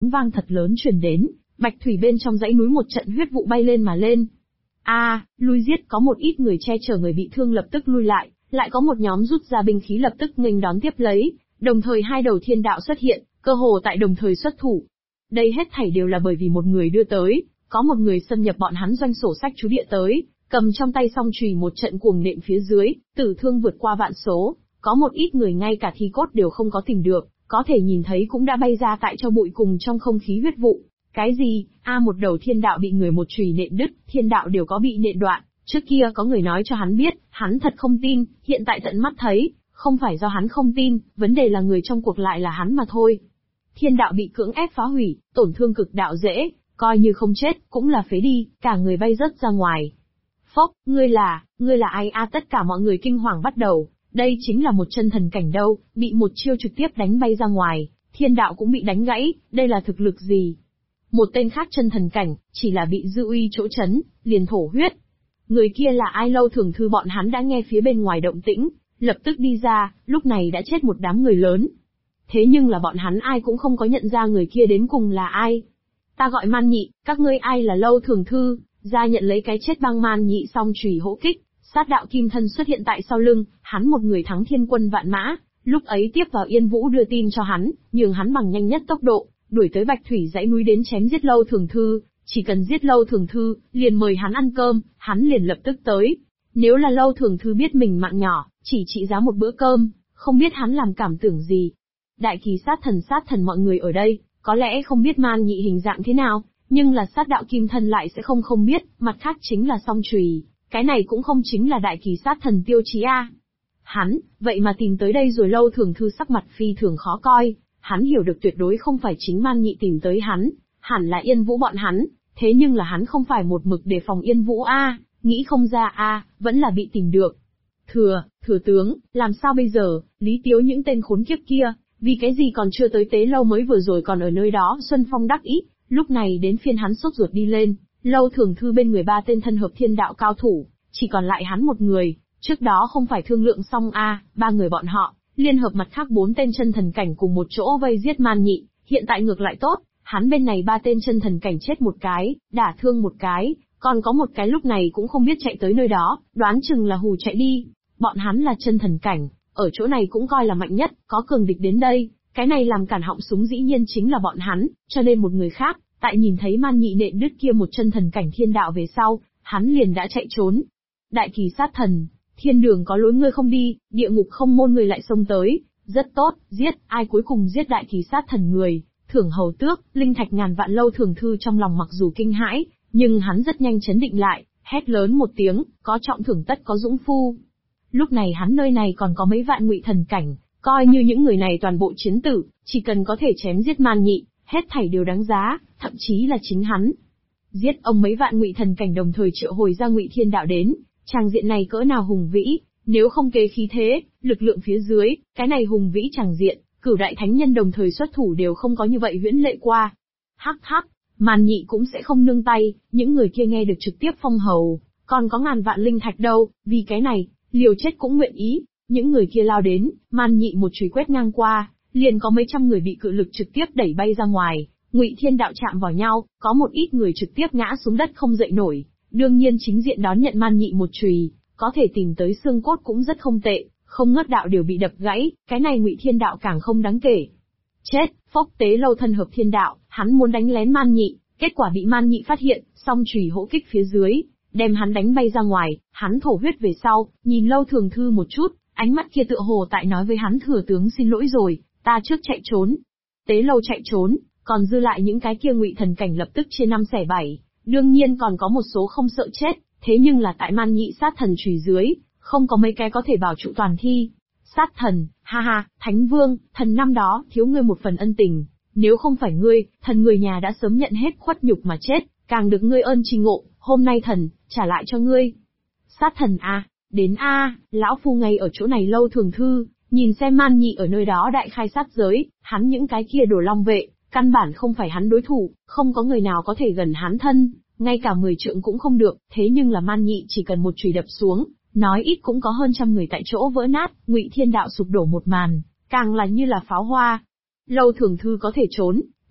vang thật lớn truyền đến, bạch thủy bên trong dãy núi một trận huyết vụ bay lên mà lên. Lui giết, có một ít người che chở người bị thương lập tức lui lại có một nhóm rút ra binh khí lập tức nghênh đón tiếp lấy, đồng thời hai đầu thiên đạo xuất hiện, cơ hồ tại đồng thời xuất thủ. Đây hết thảy đều là bởi vì một người đưa tới, có một người xâm nhập bọn hắn doanh sổ sách chú địa tới, cầm trong tay song chùy một trận cuồng nện phía dưới, tử thương vượt qua vạn số, có một ít người ngay cả thi cốt đều không có tìm được, có thể nhìn thấy cũng đã bay ra tại cho bụi cùng trong không khí huyết vụ. Cái gì? Một đầu thiên đạo bị người một chùy nện đứt, thiên đạo đều có bị nện đoạn. Trước kia có người nói cho hắn biết, hắn thật không tin, hiện tại tận mắt thấy, không phải do hắn không tin, vấn đề là người trong cuộc lại là hắn mà thôi. Thiên đạo bị cưỡng ép phá hủy, tổn thương cực đạo dễ, coi như không chết, cũng là phế đi, cả người bay rớt ra ngoài. Phốc, ngươi là ai? Tất cả mọi người kinh hoàng bắt đầu, đây chính là một chân thần cảnh đâu, bị một chiêu trực tiếp đánh bay ra ngoài, thiên đạo cũng bị đánh gãy, đây là thực lực gì? Một tên khác chân thần cảnh, chỉ là bị dư uy chỗ chấn, liền thổ huyết. Người kia là ai? Lâu Thường Thư bọn hắn đã nghe phía bên ngoài động tĩnh, lập tức đi ra, lúc này đã chết một đám người lớn. Thế nhưng là bọn hắn ai cũng không có nhận ra người kia đến cùng là ai. Ta gọi Man Nhị, các ngươi ai? Là Lâu Thường Thư, ra nhận lấy cái chết. Băng Man Nhị song chùy hỗ kích, sát đạo kim thân xuất hiện tại sau lưng, hắn một người thắng thiên quân vạn mã, lúc ấy tiếp vào Yên Vũ đưa tin cho hắn, nhường hắn bằng nhanh nhất tốc độ, đuổi tới Bạch Thủy dãy núi đến chém giết Lâu Thường Thư, chỉ cần giết Lâu Thường Thư, liền mời hắn ăn cơm, hắn liền lập tức tới. Nếu là Lâu Thường Thư biết mình mạng nhỏ, chỉ trị giá một bữa cơm, không biết hắn làm cảm tưởng gì. Đại kỳ sát thần mọi người ở đây, có lẽ không biết Man Nhị hình dạng thế nào, nhưng là sát đạo kim thân lại sẽ không biết, mặt khác chính là song chùy, cái này cũng không chính là đại kỳ sát thần tiêu chí a. Hắn, vậy mà tìm tới đây rồi. Lâu Thường Thư sắc mặt phi thường khó coi, hắn hiểu được tuyệt đối không phải chính Man Nhị tìm tới hắn, hẳn là Yên Vũ bọn hắn, thế nhưng là hắn không phải một mực đề phòng Yên Vũ nghĩ không ra vẫn là bị tìm được. Thừa tướng, làm sao bây giờ? Lý Tiếu những tên khốn kiếp kia, vì cái gì còn chưa tới Tế Lâu mới vừa rồi còn ở nơi đó Xuân Phong đắc ý, lúc này đến phiên hắn sốt ruột đi lên. Lâu Thường Thư bên người 3 tên thân hợp thiên đạo cao thủ, chỉ còn lại hắn một người, trước đó không phải thương lượng xong 3 người bọn họ, liên hợp mặt khác 4 tên chân thần cảnh cùng một chỗ vây giết Man Nhị, hiện tại ngược lại tốt, hắn bên này 3 tên chân thần cảnh chết một cái, đả thương một cái, còn có một cái lúc này cũng không biết chạy tới nơi đó, đoán chừng là hù chạy đi. Bọn hắn là chân thần cảnh, ở chỗ này cũng coi là mạnh nhất, có cường địch đến đây, cái này làm cản họng súng dĩ nhiên chính là bọn hắn, cho nên một người khác, tại nhìn thấy Man Nhị nện đứt kia một chân thần cảnh thiên đạo về sau, hắn liền đã chạy trốn. Đại kỳ sát thần, thiên đường có lối ngươi không đi, địa ngục không môn người lại xông tới, rất tốt, giết, ai cuối cùng giết đại kỳ sát thần người, thưởng hầu tước, linh thạch ngàn vạn. Lâu Thường Thư trong lòng mặc dù kinh hãi, nhưng hắn rất nhanh chấn định lại, hét lớn một tiếng, có trọng thưởng tất có dũng phu. Lúc này hắn nơi này còn có mấy vạn ngụy thần cảnh, coi như những người này toàn bộ chiến tử, chỉ cần có thể chém giết Man Nhị, hết thảy đều đáng giá, thậm chí là chính hắn. Giết ông mấy vạn ngụy thần cảnh đồng thời triệu hồi ra ngụy thiên đạo đến, tràng diện này cỡ nào hùng vĩ, nếu không kế khí thế, lực lượng phía dưới, cái này hùng vĩ tràng diện, cửu đại thánh nhân đồng thời xuất thủ đều không có như vậy huyễn lệ qua. Hắc hắc, Man Nhị cũng sẽ không nương tay, những người kia nghe được trực tiếp phong hầu, còn có ngàn vạn linh thạch đâu, vì cái này, liều chết cũng nguyện ý. Những người kia lao đến, Man Nhị một chùy quét ngang qua, liền có mấy trăm người bị cự lực trực tiếp đẩy bay ra ngoài, ngụy thiên đạo chạm vào nhau, có một ít người trực tiếp ngã xuống đất không dậy nổi. Đương nhiên chính diện đón nhận Man Nhị một chùy, có thể tìm tới xương cốt cũng rất không tệ, không ngớt đạo đều bị đập gãy, cái này ngụy thiên đạo càng không đáng kể. Chết, Phốc Tế Lâu thân hợp thiên đạo, hắn muốn đánh lén Man Nhị, kết quả bị Man Nhị phát hiện, song chùy hỗ kích phía dưới, đem hắn đánh bay ra ngoài, hắn thổ huyết về sau, nhìn Lâu Thường Thư một chút, ánh mắt kia tựa hồ tại nói với hắn: thừa tướng xin lỗi rồi, ta trước chạy trốn. Tế Lâu chạy trốn, còn dư lại những cái kia ngụy thần cảnh lập tức chia 5 xẻ 7, đương nhiên còn có một số không sợ chết, thế nhưng là tại Man Nhị sát thần chùy dưới, không có mấy cái có thể bảo trụ toàn thi. Sát thần, ha ha, Thánh Vương, thần năm đó thiếu ngươi một phần ân tình, nếu không phải ngươi, thần người nhà đã sớm nhận hết khuất nhục mà chết, càng được ngươi ơn tri ngộ, hôm nay thần, trả lại cho ngươi. Sát thần đến lão phu ngay ở chỗ này. Lâu Thường Thư, nhìn xem Man Nhị ở nơi đó đại khai sát giới, hắn những cái kia đồ long vệ, căn bản không phải hắn đối thủ, không có người nào có thể gần hắn thân, ngay cả 10 trượng cũng không được, thế nhưng là Man Nhị chỉ cần một chùy đập xuống, nói ít cũng có hơn trăm người tại chỗ vỡ nát, ngụy thiên đạo sụp đổ một màn, càng là như là pháo hoa. Lâu Thường Thư có thể trốn,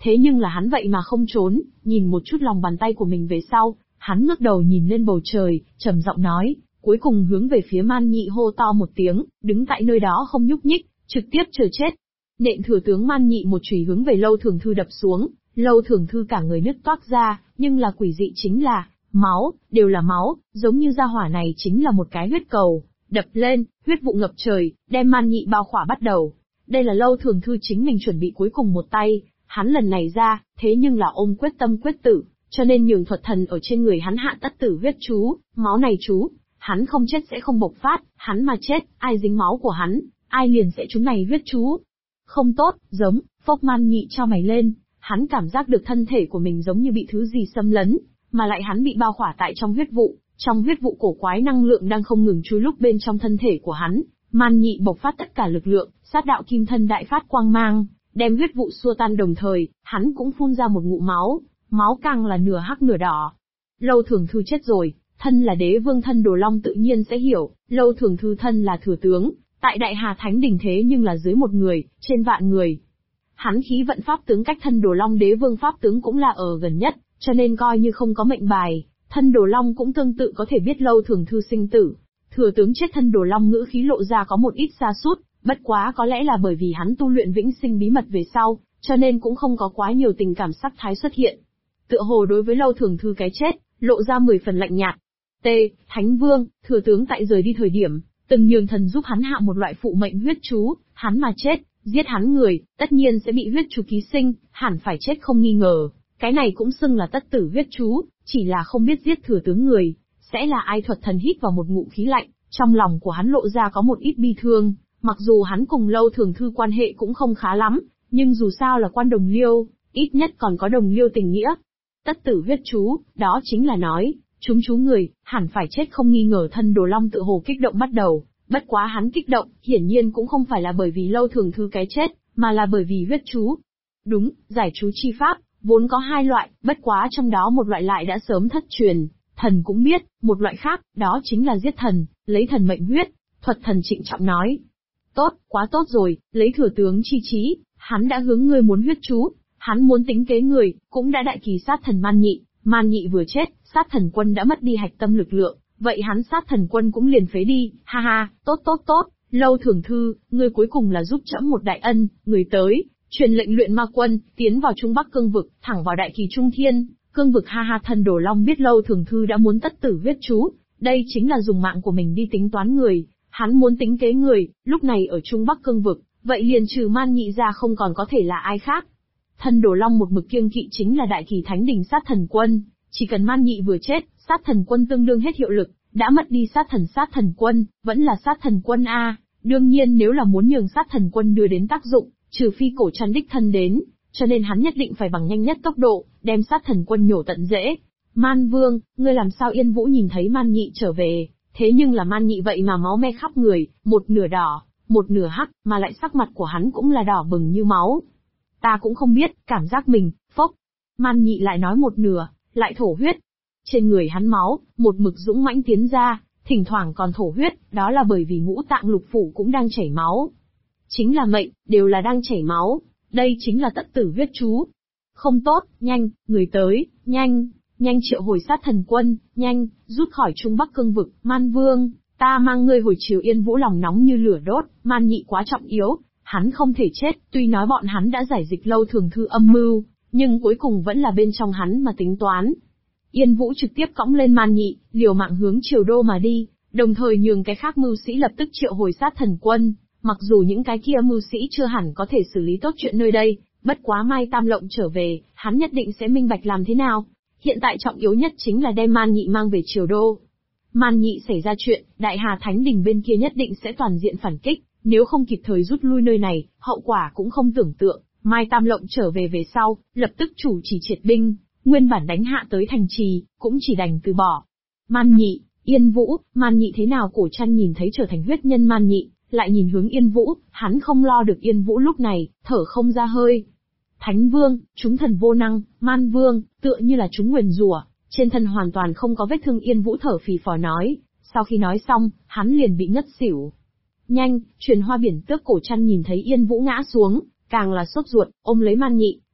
Thế nhưng là hắn vậy mà không trốn, nhìn một chút lòng bàn tay của mình về sau, hắn ngước đầu nhìn lên bầu trời, trầm giọng nói, cuối cùng hướng về phía Man Nhị hô to một tiếng, đứng tại nơi đó không nhúc nhích, trực tiếp chờ chết. Nện thừa tướng Man Nhị một chùy hướng về Lâu Thường Thư đập xuống, Lâu Thường Thư cả người nứt toác ra, nhưng là quỷ dị chính là, máu, đều là máu, giống như gia hỏa này chính là một cái huyết cầu, đập lên, huyết vụ ngập trời, đem Man Nhị bao khỏa bắt đầu. Đây là Lâu Thường Thư chính mình chuẩn bị cuối cùng một tay, hắn lần này ra, thế nhưng là ôm quyết tâm quyết tử, cho nên nhường thuật thần ở trên người hắn hạ tất tử huyết chú, máu này chú, hắn không chết sẽ không bộc phát, hắn mà chết, ai dính máu của hắn, ai liền sẽ trúng này huyết chú. Không tốt, giống, phốc Man Nhị cho mày lên, hắn cảm giác được thân thể của mình giống như bị thứ gì xâm lấn, mà lại hắn bị bao khỏa tại trong huyết vụ cổ quái năng lượng đang không ngừng chui lúc bên trong thân thể của hắn. Man Nhị bộc phát tất cả lực lượng, sát đạo kim thân đại phát quang mang, đem huyết vụ xua tan đồng thời, hắn cũng phun ra một ngụm máu, máu càng là nửa hắc nửa đỏ. Lâu Thường Thư chết rồi, thân là đế vương thân Đồ Long tự nhiên sẽ hiểu, Lâu Thường Thư thân là thừa tướng, tại Đại Hà Thánh Đình thế nhưng là dưới một người, trên vạn người. Hắn khí vận pháp tướng cách thân Đồ Long đế vương pháp tướng cũng là ở gần nhất, cho nên coi như không có mệnh bài, thân Đồ Long cũng tương tự có thể biết Lâu Thường Thư sinh tử. Thừa tướng chết thân Đồ Long ngữ khí lộ ra có một ít sa sút, bất quá có lẽ là bởi vì hắn tu luyện vĩnh sinh bí mật về sau, cho nên cũng không có quá nhiều tình cảm sắc thái xuất hiện. Tựa hồ đối với Lâu Thường Thư cái chết, lộ ra 10 phần lạnh nhạt. Thánh Vương, thừa tướng tại rời đi thời điểm, từng nhường thần giúp hắn hạ một loại phụ mệnh huyết chú, hắn mà chết, giết hắn người, tất nhiên sẽ bị huyết chú ký sinh, hẳn phải chết không nghi ngờ. Cái này cũng xưng là tất tử huyết chú, chỉ là không biết giết thừa tướng người, sẽ là ai. Thuật thần hít vào một ngụm khí lạnh, trong lòng của hắn lộ ra có một ít bi thương, mặc dù hắn cùng Lâu Thường Thư quan hệ cũng không khá lắm, nhưng dù sao là quan đồng liêu, ít nhất còn có đồng liêu tình nghĩa. Tất tử huyết chú, đó chính là nói, chúng chú người, hẳn phải chết không nghi ngờ. Thân Đồ Long tự hồ kích động bắt đầu, bất quá hắn kích động, hiển nhiên cũng không phải là bởi vì Lâu Thường Thư cái chết, mà là bởi vì huyết chú. Đúng, giải chú chi pháp, vốn có hai loại, bất quá trong đó một loại lại đã sớm thất truyền, thần cũng biết, một loại khác, đó chính là giết thần, lấy thần mệnh huyết. Thuật thần trịnh trọng nói. Tốt, quá tốt rồi, lấy thừa tướng chi trí, hắn đã hướng ngươi muốn huyết chú, hắn muốn tính kế người, cũng đã đại kỳ sát thần Man Nhị vừa chết, sát thần quân đã mất đi hạch tâm lực lượng, vậy hắn sát thần quân cũng liền phế đi, ha ha, tốt, Lâu Thường Thư, ngươi cuối cùng là giúp trẫm một đại ân, người tới, truyền lệnh luyện ma quân, tiến vào Trung Bắc cương vực, thẳng vào đại kỳ Trung Thiên, cương vực ha ha. Thần Đồ Long biết Lâu Thường Thư đã muốn tất tử huyết chú, đây chính là dùng mạng của mình đi tính toán người, hắn muốn tính kế người, lúc này ở Trung Bắc cương vực, vậy liền trừ Man Nhị ra không còn có thể là ai khác. Thần Đồ Long một mực kiêng kỵ chính là đại kỳ Thánh Đình sát thần quân, chỉ cần Man Nhị vừa chết, sát thần quân tương đương hết hiệu lực, đã mất đi sát thần quân, vẫn là sát thần quân a. Đương nhiên nếu là muốn nhường sát thần quân đưa đến tác dụng, trừ phi cổ trăn đích thân đến, cho nên hắn nhất định phải bằng nhanh nhất tốc độ, đem sát thần quân nhổ tận rễ. Man Vương, ngươi làm sao? Yên Vũ nhìn thấy Man Nhị trở về, thế nhưng là Man Nhị vậy mà máu me khắp người, một nửa đỏ, một nửa hắc, mà lại sắc mặt của hắn cũng là đỏ bừng như máu. Ta cũng không biết, cảm giác mình, phốc. Man Nhị lại nói một nửa, lại thổ huyết. Trên người hắn máu, một mực dũng mãnh tiến ra, thỉnh thoảng còn thổ huyết, đó là bởi vì ngũ tạng lục phủ cũng đang chảy máu. Chính là mệnh, đều là đang chảy máu, đây chính là tất tử huyết chú. Không tốt, nhanh, người tới, nhanh triệu hồi sát thần quân, nhanh, rút khỏi Trung Bắc cương vực. Man Vương, ta mang ngươi hồi chiều. Yên Vũ lòng nóng như lửa đốt, Man Nhị quá trọng yếu, hắn không thể chết, tuy nói bọn hắn đã giải dịch Lâu Thường Thư âm mưu, nhưng cuối cùng vẫn là bên trong hắn mà tính toán. Yên Vũ trực tiếp cõng lên Man Nhị, liều mạng hướng Triều Đô mà đi, đồng thời nhường cái khác mưu sĩ lập tức triệu hồi sát thần quân, mặc dù những cái kia mưu sĩ chưa hẳn có thể xử lý tốt chuyện nơi đây, bất quá Mai Tam Lộng trở về, hắn nhất định sẽ minh bạch làm thế nào. Hiện tại trọng yếu nhất chính là đem Man Nhị mang về Triều Đô. Man Nhị xảy ra chuyện, Đại Hà Thánh Đình bên kia nhất định sẽ toàn diện phản kích, nếu không kịp thời rút lui nơi này, hậu quả cũng không tưởng tượng. Mai Tam Lộng trở về về sau, lập tức chủ trì triệt binh, nguyên bản đánh hạ tới thành trì, cũng chỉ đành từ bỏ. Man Nhị, Yên Vũ, Man Nhị thế nào? Cổ Trăn nhìn thấy trở thành huyết nhân Man Nhị, lại nhìn hướng Yên Vũ, hắn không lo được Yên Vũ lúc này, thở không ra hơi. Thánh Vương, chúng thần vô năng, Man Vương, tựa như là chúng nguyền rủa, trên thân hoàn toàn không có vết thương. Yên Vũ thở phì phò nói, sau khi nói xong, hắn liền bị ngất xỉu. Nhanh, truyền Hoa Biển Tước. Cổ Trăn nhìn thấy Yên Vũ ngã xuống, càng là sốt ruột, ôm lấy Man Nhị,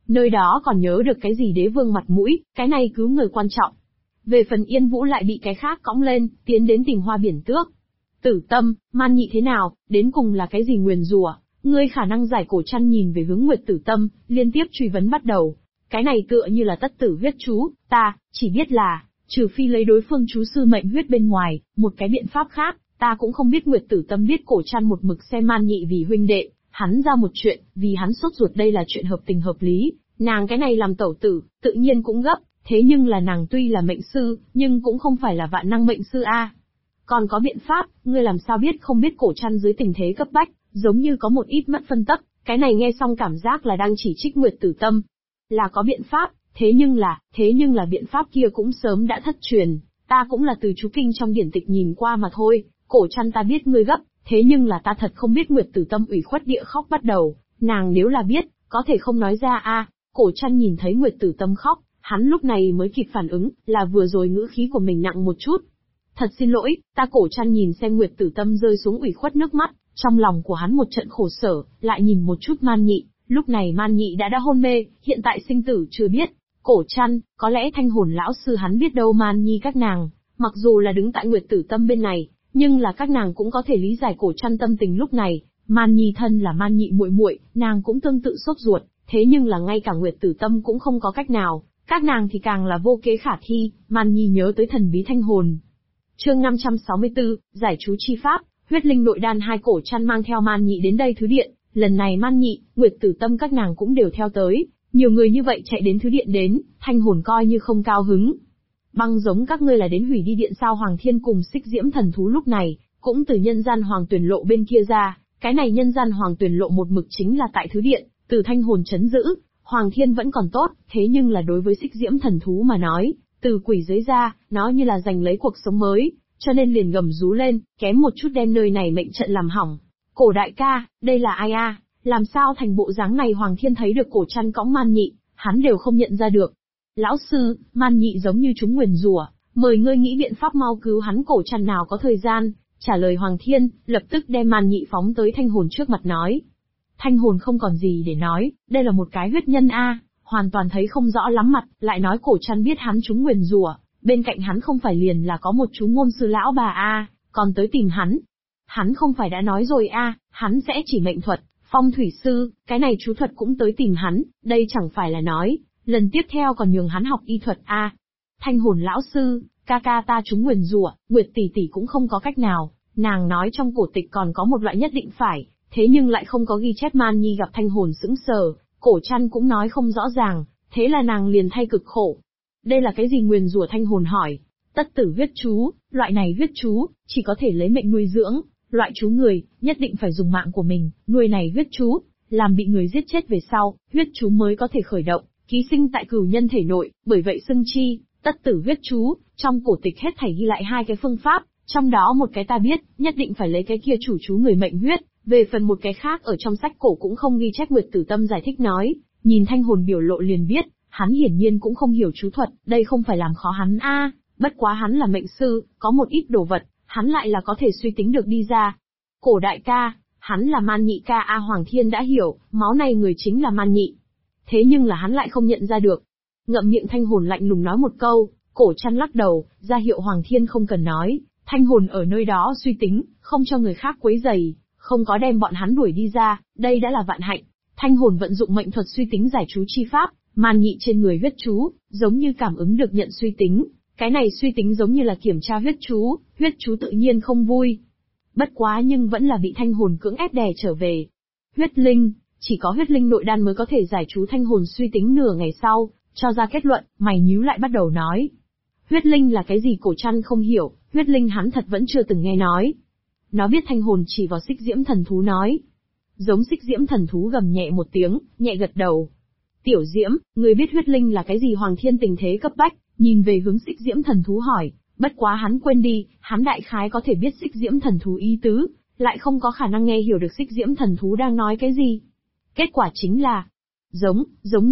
Nơi đó còn nhớ được cái gì đế vương mặt mũi, cái này cứu người quan trọng. Về phần Yên Vũ lại bị cái khác cõng lên, tiến đến tìm Hoa Biển Tước. Tử Tâm, Man Nhị thế nào, đến cùng là cái gì nguyền rủa? Ngươi khả năng giải cổ chăn nhìn về hướng Nguyệt Tử Tâm, liên tiếp truy vấn bắt đầu. Cái này tựa như là tất tử huyết chú, ta, chỉ biết là, trừ phi lấy đối phương chú sư mệnh huyết bên ngoài, một cái biện pháp khác, ta cũng không biết. Nguyệt Tử Tâm biết cổ chăn một mực xem Man Nhị vì huynh đệ, hắn ra một chuyện, vì hắn sốt ruột đây là chuyện hợp tình hợp lý, nàng cái này làm tẩu tử, tự nhiên cũng gấp, thế nhưng là nàng tuy là mệnh sư, nhưng cũng không phải là vạn năng mệnh sư a. Còn có biện pháp, ngươi làm sao biết không biết cổ chăn dưới tình thế cấp bách, giống như có một ít mất phân tấp, cái này nghe xong cảm giác là đang chỉ trích Nguyệt Tử Tâm. Là có biện pháp, thế nhưng là biện pháp kia cũng sớm đã thất truyền, ta cũng là từ chú kinh trong điển tịch nhìn qua mà thôi, cổ chăn ta biết ngươi gấp, thế nhưng là ta thật không biết. Nguyệt Tử Tâm ủy khuất địa khóc bắt đầu, nàng nếu là biết, có thể không nói ra a. Cổ chăn nhìn thấy Nguyệt Tử Tâm khóc, hắn lúc này mới kịp phản ứng, là vừa rồi ngữ khí của mình nặng một chút. Thật xin lỗi, ta. Cổ chăn nhìn xem Nguyệt Tử Tâm rơi xuống ủy khuất nước mắt, trong lòng của hắn một trận khổ sở, lại nhìn một chút Man Nhị, lúc này Man Nhị đã hôn mê, hiện tại sinh tử chưa biết. Cổ chăn, có lẽ Thanh Hồn lão sư hắn biết đâu Man Nhi các nàng, mặc dù là đứng tại Nguyệt Tử Tâm bên này, nhưng là các nàng cũng có thể lý giải cổ chăn tâm tình lúc này. Man Nhi thân là Man Nhị muội muội, nàng cũng tương tự sốt ruột, thế nhưng là ngay cả Nguyệt Tử Tâm cũng không có cách nào, các nàng thì càng là vô kế khả thi. Man Nhi nhớ tới thần bí Thanh Hồn. Chương 564, giải chú chi pháp, huyết linh nội đan. Hai cổ chăn mang theo Man Nhị đến đây thứ điện, lần này Man Nhị, Nguyệt Tử Tâm các nàng cũng đều theo tới, nhiều người như vậy chạy đến thứ điện đến, Thanh Hồn coi như không cao hứng. Băng giống các ngươi là đến hủy đi điện sao? Hoàng Thiên cùng Xích Diễm thần thú lúc này cũng từ nhân gian hoàng tuyển lộ bên kia ra, cái này nhân gian hoàng tuyển lộ một mực chính là tại thứ điện, từ Thanh Hồn chấn giữ. Hoàng Thiên vẫn còn tốt, thế nhưng là đối với Xích Diễm thần thú mà nói, từ quỷ giới ra, nó như là giành lấy cuộc sống mới, cho nên liền gầm rú lên, kém một chút đem nơi này mệnh trận làm hỏng. Cổ đại ca, đây là ai a? Làm sao thành bộ dáng này? Hoàng Thiên thấy được cổ chăn cõng Man Nhị, hắn đều không nhận ra được. Lão sư, Man Nhị giống như chúng nguyền rủa, mời ngươi nghĩ biện pháp mau cứu hắn. Cổ chăn nào có thời gian trả lời Hoàng Thiên, lập tức đem Man Nhị phóng tới Thanh Hồn trước mặt nói. Thanh Hồn không còn gì để nói, đây là một cái huyết nhân a, hoàn toàn thấy không rõ lắm mặt, lại nói cổ chăn biết hắn chúng nguyền rủa, bên cạnh hắn không phải liền là có một chú ngôn sư lão bà a, còn tới tìm hắn. Hắn không phải đã nói rồi a, hắn sẽ chỉ mệnh thuật, phong thủy sư, cái này chú thuật cũng tới tìm hắn, đây chẳng phải là nói, lần tiếp theo còn nhường hắn học y thuật a. Thanh Hồn lão sư, ca ca ta chúng nguyền rủa, Nguyệt tỷ tỷ cũng không có cách nào, nàng nói trong cổ tịch còn có một loại nhất định phải, thế nhưng lại không có ghi chép. Man Nhi gặp Thanh Hồn sững sờ, cổ chăn cũng nói không rõ ràng, thế là nàng liền thay cực khổ. Đây là cái gì nguyền rủa? Thanh Hồn hỏi. Tất tử huyết chú, loại này huyết chú, chỉ có thể lấy mệnh nuôi dưỡng, loại chú người, nhất định phải dùng mạng của mình, nuôi này huyết chú, làm bị người giết chết về sau, huyết chú mới có thể khởi động, ký sinh tại cửu nhân thể nội, bởi vậy xưng chi, tất tử huyết chú. Trong cổ tịch hết thảy ghi lại hai cái phương pháp, trong đó một cái ta biết, nhất định phải lấy cái kia chủ chú người mệnh huyết, về phần một cái khác ở trong sách cổ cũng không ghi chép. Nguyệt Tử Tâm giải thích nói, nhìn Thanh Hồn biểu lộ liền biết, hắn hiển nhiên cũng không hiểu chú thuật, đây không phải làm khó hắn a, bất quá hắn là mệnh sư, có một ít đồ vật, hắn lại là có thể suy tính được đi ra. Cổ đại ca, hắn là Man Nhị ca a. Hoàng Thiên đã hiểu, máu này người chính là Man Nhị. Thế nhưng là hắn lại không nhận ra được. Ngậm miệng. Thanh Hồn lạnh lùng nói một câu, cổ chăn lắc đầu, ra hiệu Hoàng Thiên không cần nói. Thanh Hồn ở nơi đó suy tính, không cho người khác quấy rầy, không có đem bọn hắn đuổi đi ra, đây đã là vạn hạnh. Thanh Hồn vận dụng mệnh thuật suy tính giải chú chi pháp, Man Nhị trên người huyết chú, giống như cảm ứng được nhận suy tính. Cái này suy tính giống như là kiểm tra huyết chú tự nhiên không vui. Bất quá nhưng vẫn là bị Thanh Hồn cưỡng ép đè trở về. Huyết linh, chỉ có huyết linh nội đan mới có thể giải chú. Thanh Hồn suy tính nửa ngày sau, cho ra kết luận, mày nhíu lại bắt đầu nói. Huyết linh là cái gì? Cổ chăn không hiểu, huyết linh hắn thật vẫn chưa từng nghe nói. Nó biết. Thanh Hồn chỉ vào Xích Diễm thần thú nói. Giống Xích Diễm thần thú gầm nhẹ một tiếng, nhẹ gật đầu. Tiểu Diễm, người biết huyết linh là cái gì? Hoàng Thiên tình thế cấp bách, nhìn về hướng Xích Diễm thần thú hỏi, bất quá hắn quên đi, hắn đại khái có thể biết Xích Diễm thần thú ý tứ, lại không có khả năng nghe hiểu được Xích Diễm thần thú đang nói cái gì. Kết quả chính là, giống.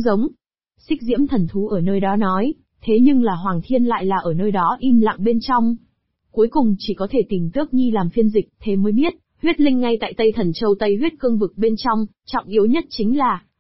Xích Diễm thần thú ở nơi đó nói, thế nhưng là Hoàng Thiên lại là ở nơi đó im lặng bên trong. Cuối cùng chỉ có thể tìm Tước Nhi làm phiên dịch, thế mới biết, huyết linh ngay tại Tây Thần Châu Tây huyết cương vực bên trong, trọng yếu nhất chính là,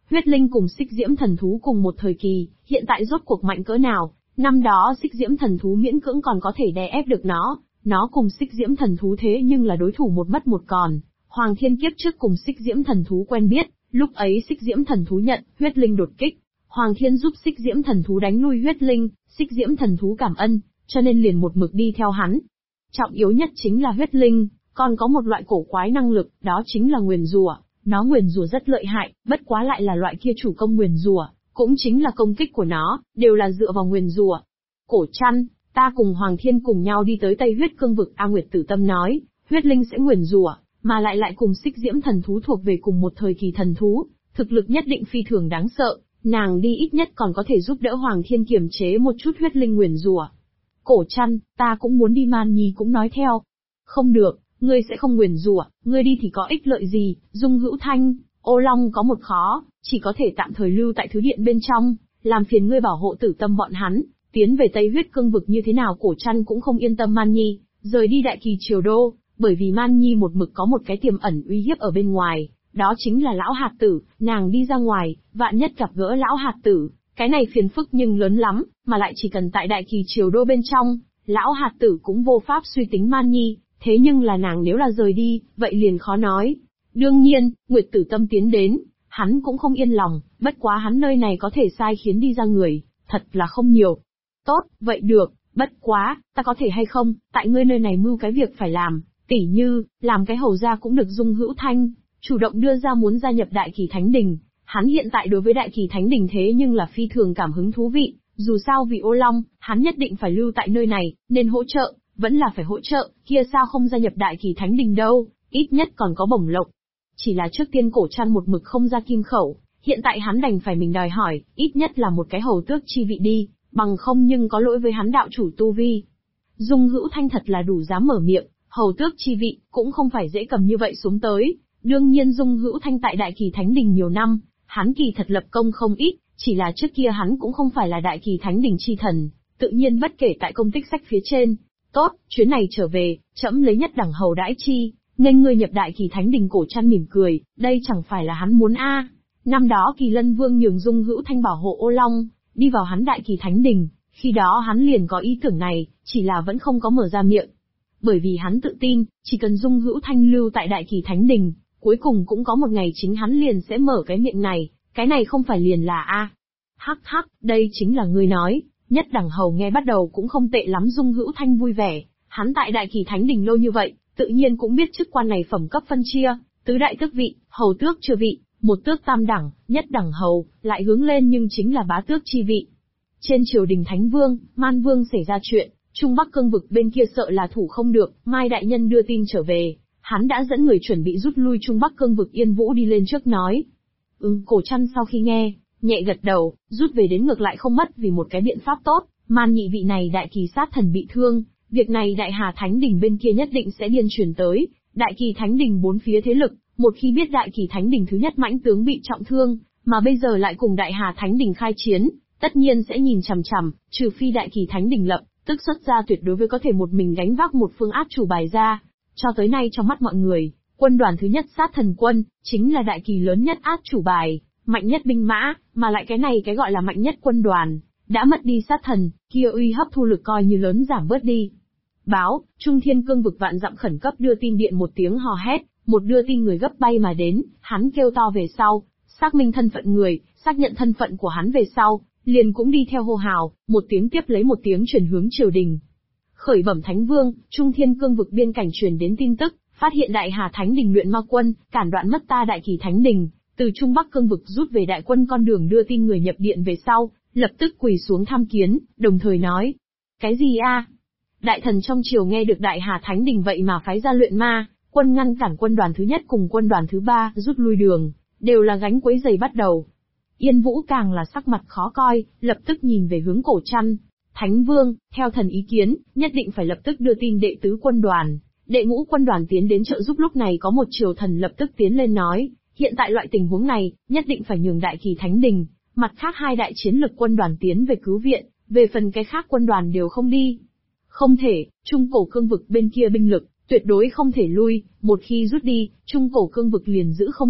Huyết linh cùng xích diễm thần thú cùng một thời kỳ, hiện tại rốt cuộc mạnh cỡ nào? Năm đó xích diễm thần thú miễn cưỡng còn có thể đè ép được nó cùng xích diễm thần thú thế nhưng là đối thủ một mất một còn. Hoàng Thiên kiếp trước cùng xích diễm thần thú quen biết, lúc ấy xích diễm thần thú nhận huyết linh đột kích. Hoàng Thiên giúp xích diễm thần thú đánh lui huyết linh, xích diễm thần thú cảm ơn, cho nên liền một mực đi theo hắn. Trọng yếu nhất chính là huyết linh, còn có một loại cổ quái năng lực, đó chính là nguyền rủa. Nó nguyền rủa rất lợi hại, bất quá lại là loại kia chủ công nguyền rủa, cũng chính là công kích của nó, đều là dựa vào nguyền rủa. Cổ Trăn, ta cùng Hoàng Thiên cùng nhau đi tới Tây Huyết Cương vực, A Nguyệt Tử Tâm nói, huyết linh sẽ nguyền rủa, mà lại cùng xích diễm thần thú thuộc về cùng một thời kỳ thần thú, thực lực nhất định phi thường đáng sợ, nàng đi ít nhất còn có thể giúp đỡ Hoàng Thiên kiềm chế một chút huyết linh nguyền rủa. Cổ Trăn, ta cũng muốn đi. Man Nhi cũng nói theo. Không được, ngươi sẽ không nguyền rủa, ngươi đi thì có ích lợi gì? Dung Hữu Thanh, Ô Long có một khó, chỉ có thể tạm thời lưu tại thứ điện bên trong, làm phiền ngươi bảo hộ Tử Tâm bọn hắn, tiến về Tây Huyết Cương vực như thế nào? Cổ Trăn cũng không yên tâm Man Nhi rời đi Đại Kỳ Triều Đô, bởi vì Man Nhi một mực có một cái tiềm ẩn uy hiếp ở bên ngoài, đó chính là Lão Hạt Tử, nàng đi ra ngoài, vạn nhất gặp gỡ Lão Hạt Tử, cái này phiền phức nhưng lớn lắm, mà lại chỉ cần tại Đại Kỳ Triều Đô bên trong, Lão Hạt Tử cũng vô pháp suy tính Man Nhi, thế nhưng là nàng nếu là rời đi, vậy liền khó nói. Đương nhiên, Nguyệt Tử Tâm tiến đến, hắn cũng không yên lòng, bất quá hắn nơi này có thể sai khiến đi ra người, thật là không nhiều. Tốt, vậy được, bất quá, ta có thể hay không, tại ngươi nơi này mưu cái việc phải làm, tỉ như, làm cái hầu gia cũng được. Dung Hữu Thanh chủ động đưa ra muốn gia nhập Đại Kỳ Thánh Đình, hắn hiện tại đối với Đại Kỳ Thánh Đình thế nhưng là phi thường cảm hứng thú vị, dù sao vì Ô Long, hắn nhất định phải lưu tại nơi này, nên hỗ trợ, vẫn là phải hỗ trợ, kia sao không gia nhập Đại Kỳ Thánh Đình đâu, ít nhất còn có bổng lộc. Chỉ là trước tiên Cổ Trăn một mực không ra kim khẩu, hiện tại hắn đành phải mình đòi hỏi, ít nhất là một cái hầu tước chi vị đi, bằng không nhưng có lỗi với hắn đạo chủ tu vi. Dung Hữu Thanh thật là đủ dám mở miệng, hầu tước chi vị, cũng không phải dễ cầm như vậy xuống tới. Đương nhiên Dung Hữu Thanh tại Đại Kỳ Thánh Đình nhiều năm, hắn kỳ thật lập công không ít, chỉ là trước kia hắn cũng không phải là Đại Kỳ Thánh Đình chi thần, tự nhiên bất kể tại công tích sách phía trên. Tốt, chuyến này trở về, trẫm lấy nhất đẳng hầu đãi chi, nên ngươi nhập Đại Kỳ Thánh Đình. Cổ Trăn mỉm cười, đây chẳng phải là hắn muốn a. Năm đó Kỳ Lân Vương nhường Dung Hữu Thanh bảo hộ Ô Long, đi vào hắn Đại Kỳ Thánh Đình, khi đó hắn liền có ý tưởng này, chỉ là vẫn không có mở ra miệng. Bởi vì hắn tự tin, chỉ cần Dung Hữu Thanh lưu tại Đại Kỳ Thánh Đình, cuối cùng cũng có một ngày chính hắn liền sẽ mở cái miệng này, cái này không phải liền là a. Hắc hắc, đây chính là ngươi nói, nhất đẳng hầu nghe bắt đầu cũng không tệ lắm. Dung Hữu Thanh vui vẻ, hắn tại Đại Kỳ Thánh Đình lâu như vậy, tự nhiên cũng biết chức quan này phẩm cấp phân chia, tứ đại tước vị, hầu tước chưa vị, một tước tam đẳng, nhất đẳng hầu, lại hướng lên nhưng chính là bá tước chi vị. Trên triều đình Thánh Vương, Man Vương xảy ra chuyện, Trung Bắc Cương vực bên kia sợ là thủ không được, Mai đại nhân đưa tin trở về, hắn đã dẫn người chuẩn bị rút lui Trung Bắc Cương vực. Yên Vũ đi lên trước nói. Cổ Trăn sau khi nghe, nhẹ gật đầu, rút về đến ngược lại không mất vì một cái biện pháp tốt. Man nhị vị này Đại Kỳ sát thần bị thương, việc này Đại Hà Thánh Đình bên kia nhất định sẽ điên truyền tới. Đại Kỳ Thánh Đình bốn phía thế lực, một khi biết Đại Kỳ Thánh Đình thứ nhất mãnh tướng bị trọng thương, mà bây giờ lại cùng Đại Hà Thánh Đình khai chiến, tất nhiên sẽ nhìn chằm chằm, trừ phi Đại Kỳ Thánh Đình lập tức xuất ra tuyệt đối với có thể một mình gánh vác một phương át chủ bài ra. Cho tới nay trong mắt mọi người, quân đoàn thứ nhất sát thần quân, chính là Đại Kỳ lớn nhất át chủ bài, mạnh nhất binh mã, mà lại cái này cái gọi là mạnh nhất quân đoàn, đã mất đi sát thần, kia uy hấp thu lực coi như lớn giảm bớt đi. Báo, Trung Thiên Cương vực vạn dặm khẩn cấp đưa tin điện. Một tiếng hò hét, một đưa tin người gấp bay mà đến, hắn kêu to về sau, xác minh thân phận người, xác nhận thân phận của hắn về sau, liền cũng đi theo hô hào, một tiếng tiếp lấy một tiếng chuyển hướng triều đình. Khởi bẩm Thánh Vương, Trung Thiên Cương vực biên cảnh truyền đến tin tức, phát hiện Đại Hà Thánh Đình luyện ma quân, cản đoạn mất ta Đại Kỳ Thánh Đình, từ Trung Bắc Cương vực rút về đại quân. Con đường đưa tin người nhập điện về sau, lập tức quỳ xuống tham kiến, đồng thời nói. Cái gì a? Đại thần trong triều nghe được Đại Hà Thánh Đình vậy mà phái ra luyện ma quân ngăn cản quân đoàn thứ nhất cùng quân đoàn thứ ba rút lui đường, đều là gánh quấy giày bắt đầu. Yên Vũ càng là sắc mặt khó coi, lập tức nhìn về hướng Cổ Trăn. Thánh Vương, theo thần ý kiến, nhất định phải lập tức đưa tin đệ tứ quân đoàn, đệ ngũ quân đoàn tiến đến trợ giúp. Lúc này có một triều thần lập tức tiến lên nói, hiện tại loại tình huống này, nhất định phải nhường Đại Kỳ Thánh Đình, mặt khác hai đại chiến lực quân đoàn tiến về cứu viện, về phần cái khác quân đoàn đều không đi. Không thể, Trung Cổ Cương vực bên kia binh lực, tuyệt đối không thể lui, một khi rút đi, Trung Cổ Cương vực liền giữ không được,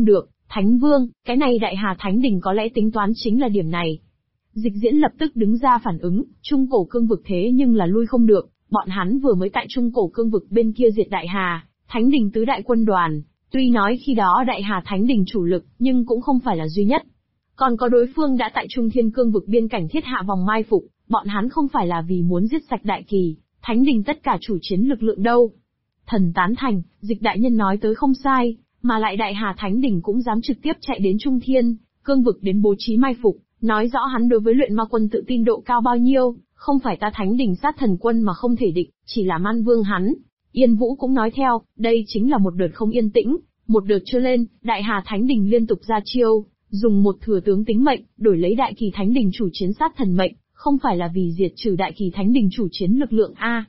Thánh Vương, cái này Đại Hà Thánh Đình có lẽ tính toán chính là điểm này. Dịch Diễn lập tức đứng ra phản ứng, Trung Cổ Cương vực thế nhưng là lui không được, bọn hắn vừa mới tại Trung Cổ Cương vực bên kia diệt Đại Hà Thánh Đình tứ đại quân đoàn, tuy nói khi đó Đại Hà Thánh Đình chủ lực, nhưng cũng không phải là duy nhất. Còn có đối phương đã tại Trung Thiên Cương vực biên cảnh thiết hạ vòng mai phục, bọn hắn không phải là vì muốn giết sạch Đại Kỳ Thánh Đình tất cả chủ chiến lực lượng đâu. Thần tán thành, Dịch đại nhân nói tới không sai, mà lại Đại Hà Thánh Đình cũng dám trực tiếp chạy đến Trung Thiên Cương vực đến bố trí mai phục, nói rõ hắn đối với luyện ma quân tự tin độ cao bao nhiêu, không phải ta Thánh Đình sát thần quân mà không thể địch, chỉ là Man Vương hắn. Yên Vũ cũng nói theo, đây chính là một đợt không yên tĩnh, một đợt chưa lên, Đại Hà Thánh Đình liên tục ra chiêu, dùng một thừa tướng tính mệnh, đổi lấy Đại Kỳ Thánh Đình chủ chiến sát thần mệnh, không phải là vì diệt trừ Đại Kỳ Thánh Đình chủ chiến lực lượng a.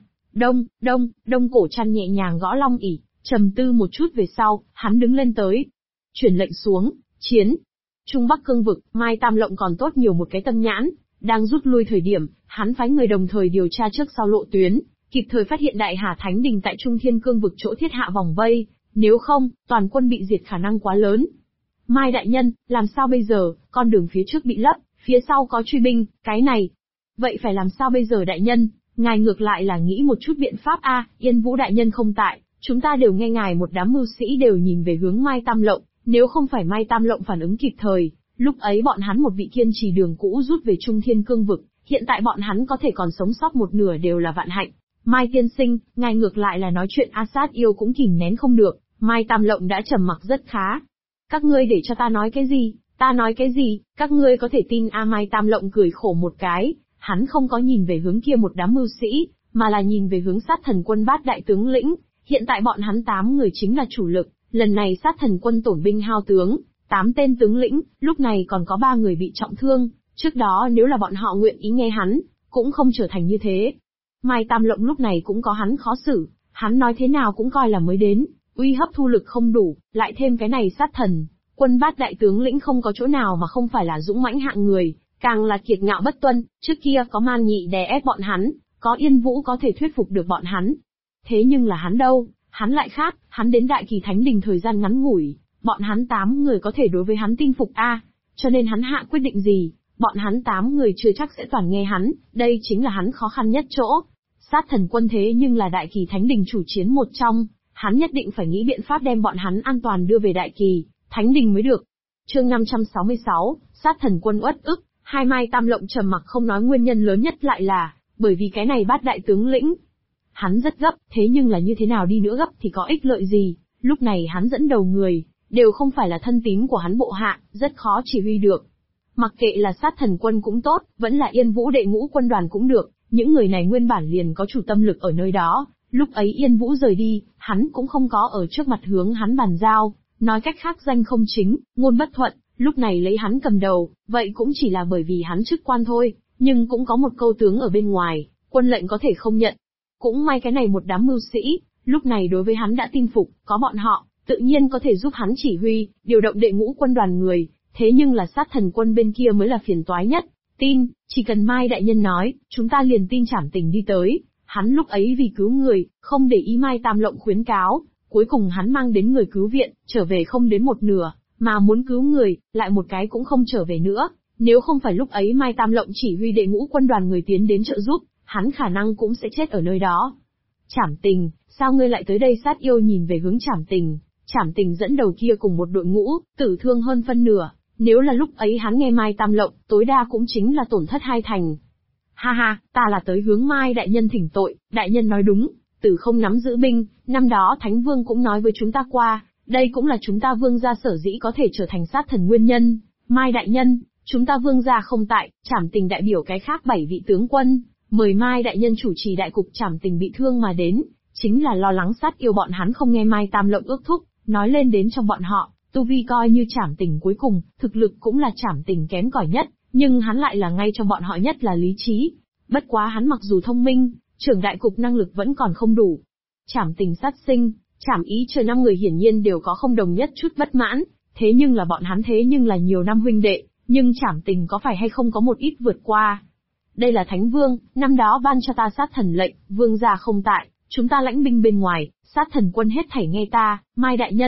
Đông Cổ Trăn nhẹ nhàng gõ long ỷ, trầm tư một chút về sau, hắn đứng lên tới. Truyền lệnh xuống, chiến. Trung Bắc Cương vực, Mai Tam Lộng còn tốt nhiều một cái tâm nhãn, đang rút lui thời điểm, hắn phái người đồng thời điều tra trước sau lộ tuyến, kịp thời phát hiện Đại Hà Thánh Đình tại Trung Thiên Cương vực chỗ thiết hạ vòng vây, nếu không, toàn quân bị diệt khả năng quá lớn. Mai đại nhân, làm sao bây giờ, con đường phía trước bị lấp, phía sau có truy binh, cái này. Vậy phải làm sao bây giờ đại nhân, ngài ngược lại là nghĩ một chút biện pháp a. Yên Vũ đại nhân không tại, chúng ta đều nghe ngài một đám mưu sĩ đều nhìn về hướng Mai Tam Lộng, nếu không phải Mai Tam Lộng phản ứng kịp thời, lúc ấy bọn hắn một vị kiên trì đường cũ rút về Trung Thiên Cương vực, hiện tại bọn hắn có thể còn sống sót một nửa đều là vạn hạnh. Mai tiên sinh, ngài ngược lại là nói chuyện A Sát yêu cũng kìm nén không được, Mai Tam Lộng đã trầm mặc rất khá. Các ngươi để cho ta nói cái gì, ta nói cái gì, các ngươi có thể tin a. Mai Tam Lộng cười khổ một cái, hắn không có nhìn về hướng kia một đám mưu sĩ, mà là nhìn về hướng sát thần quân bát đại tướng lĩnh, hiện tại bọn hắn 8 người chính là chủ lực, lần này sát thần quân tổn binh hao tướng, 8 tên tướng lĩnh, lúc này còn có 3 người bị trọng thương, trước đó nếu là bọn họ nguyện ý nghe hắn, cũng không trở thành như thế. Mai Tam Lộng lúc này cũng có hắn khó xử, hắn nói thế nào cũng coi là mới đến, uy hấp thu lực không đủ, lại thêm cái này sát thần, quân bát đại tướng lĩnh không có chỗ nào mà không phải là dũng mãnh hạng người, càng là kiệt ngạo bất tuân, trước kia có Man Nhị đè ép bọn hắn, có Yên Vũ có thể thuyết phục được bọn hắn. Thế nhưng là hắn đâu, hắn lại khác, hắn đến Đại Kỳ Thánh Đình thời gian ngắn ngủi, bọn hắn 8 người có thể đối với hắn tin phục a, cho nên hắn hạ quyết định gì, bọn hắn 8 người chưa chắc sẽ toàn nghe hắn, đây chính là hắn khó khăn nhất chỗ. Sát thần quân thế nhưng là Đại Kỳ Thánh Đình chủ chiến một trong, hắn nhất định phải nghĩ biện pháp đem bọn hắn an toàn đưa về Đại Kỳ Thánh Đình mới được. Chương 566, sát thần quân uất ức, hai Mai Tam Lộng trầm mặc không nói, nguyên nhân lớn nhất lại là bởi vì cái này bát đại tướng lĩnh. Hắn rất gấp, thế nhưng là như thế nào đi nữa gấp thì có ích lợi gì, lúc này hắn dẫn đầu người, đều không phải là thân tín của hắn bộ hạ, rất khó chỉ huy được. Mặc kệ là sát thần quân cũng tốt, vẫn là Yên Vũ đệ ngũ quân đoàn cũng được, những người này nguyên bản liền có chủ tâm lực ở nơi đó, lúc ấy Yên Vũ rời đi, hắn cũng không có ở trước mặt hướng hắn bàn giao, nói cách khác danh không chính, ngôn bất thuận, lúc này lấy hắn cầm đầu, vậy cũng chỉ là bởi vì hắn chức quan thôi, nhưng cũng có một câu tướng ở bên ngoài, quân lệnh có thể không nhận. Cũng may cái này một đám mưu sĩ, lúc này đối với hắn đã tin phục, có bọn họ, tự nhiên có thể giúp hắn chỉ huy, điều động đệ ngũ quân đoàn người, thế nhưng là sát thần quân bên kia mới là phiền toái nhất. Tin, chỉ cần Mai đại nhân nói, chúng ta liền tin Trảm Tình đi tới. Hắn lúc ấy vì cứu người, không để ý Mai Tam Lộng khuyến cáo, cuối cùng hắn mang đến người cứu viện, trở về không đến một nửa, mà muốn cứu người, lại một cái cũng không trở về nữa. Nếu không phải lúc ấy Mai Tam Lộng chỉ huy đệ ngũ quân đoàn người tiến đến trợ giúp, hắn khả năng cũng sẽ chết ở nơi đó. Trảm Tình, sao ngươi lại tới đây? Sát yêu nhìn về hướng Trảm Tình. Trảm Tình dẫn đầu kia cùng một đội ngũ, tử thương hơn phân nửa. Nếu là lúc ấy hắn nghe Mai Tam Lộng, tối đa cũng chính là tổn thất 2 thành. Ha ha, ta là tới hướng Mai đại nhân thỉnh tội, đại nhân nói đúng, Tử không nắm giữ binh, năm đó Thánh Vương cũng nói với chúng ta qua, đây cũng là chúng ta Vương gia sở dĩ có thể trở thành sát thần nguyên nhân. Mai đại nhân, chúng ta Vương gia không tại, Trảm Tình đại biểu cái khác 7 vị tướng quân, mời Mai đại nhân chủ trì đại cục. Trảm Tình bị thương mà đến, chính là lo lắng sát yêu bọn hắn không nghe Mai Tam Lộng ước thúc, nói lên đến trong bọn họ, tu vi coi như Trảm Tình cuối cùng, thực lực cũng là Trảm Tình kém cỏi nhất, nhưng hắn lại là ngay trong bọn họ nhất là lý trí. Bất quá hắn mặc dù thông minh, trưởng đại cục năng lực vẫn còn không đủ. Trảm Tình sát sinh, Trảm Ý chờ 5 người hiển nhiên đều có không đồng nhất chút bất mãn, thế nhưng là bọn hắn thế nhưng là nhiều năm huynh đệ, nhưng Trảm Tình có phải hay không có một ít vượt qua. Đây là Thánh Vương, năm đó ban cho ta sát thần lệnh, Vương gia không tại, chúng ta lãnh binh bên ngoài, sát thần quân hết thảy nghe ta. Mai đại nhân,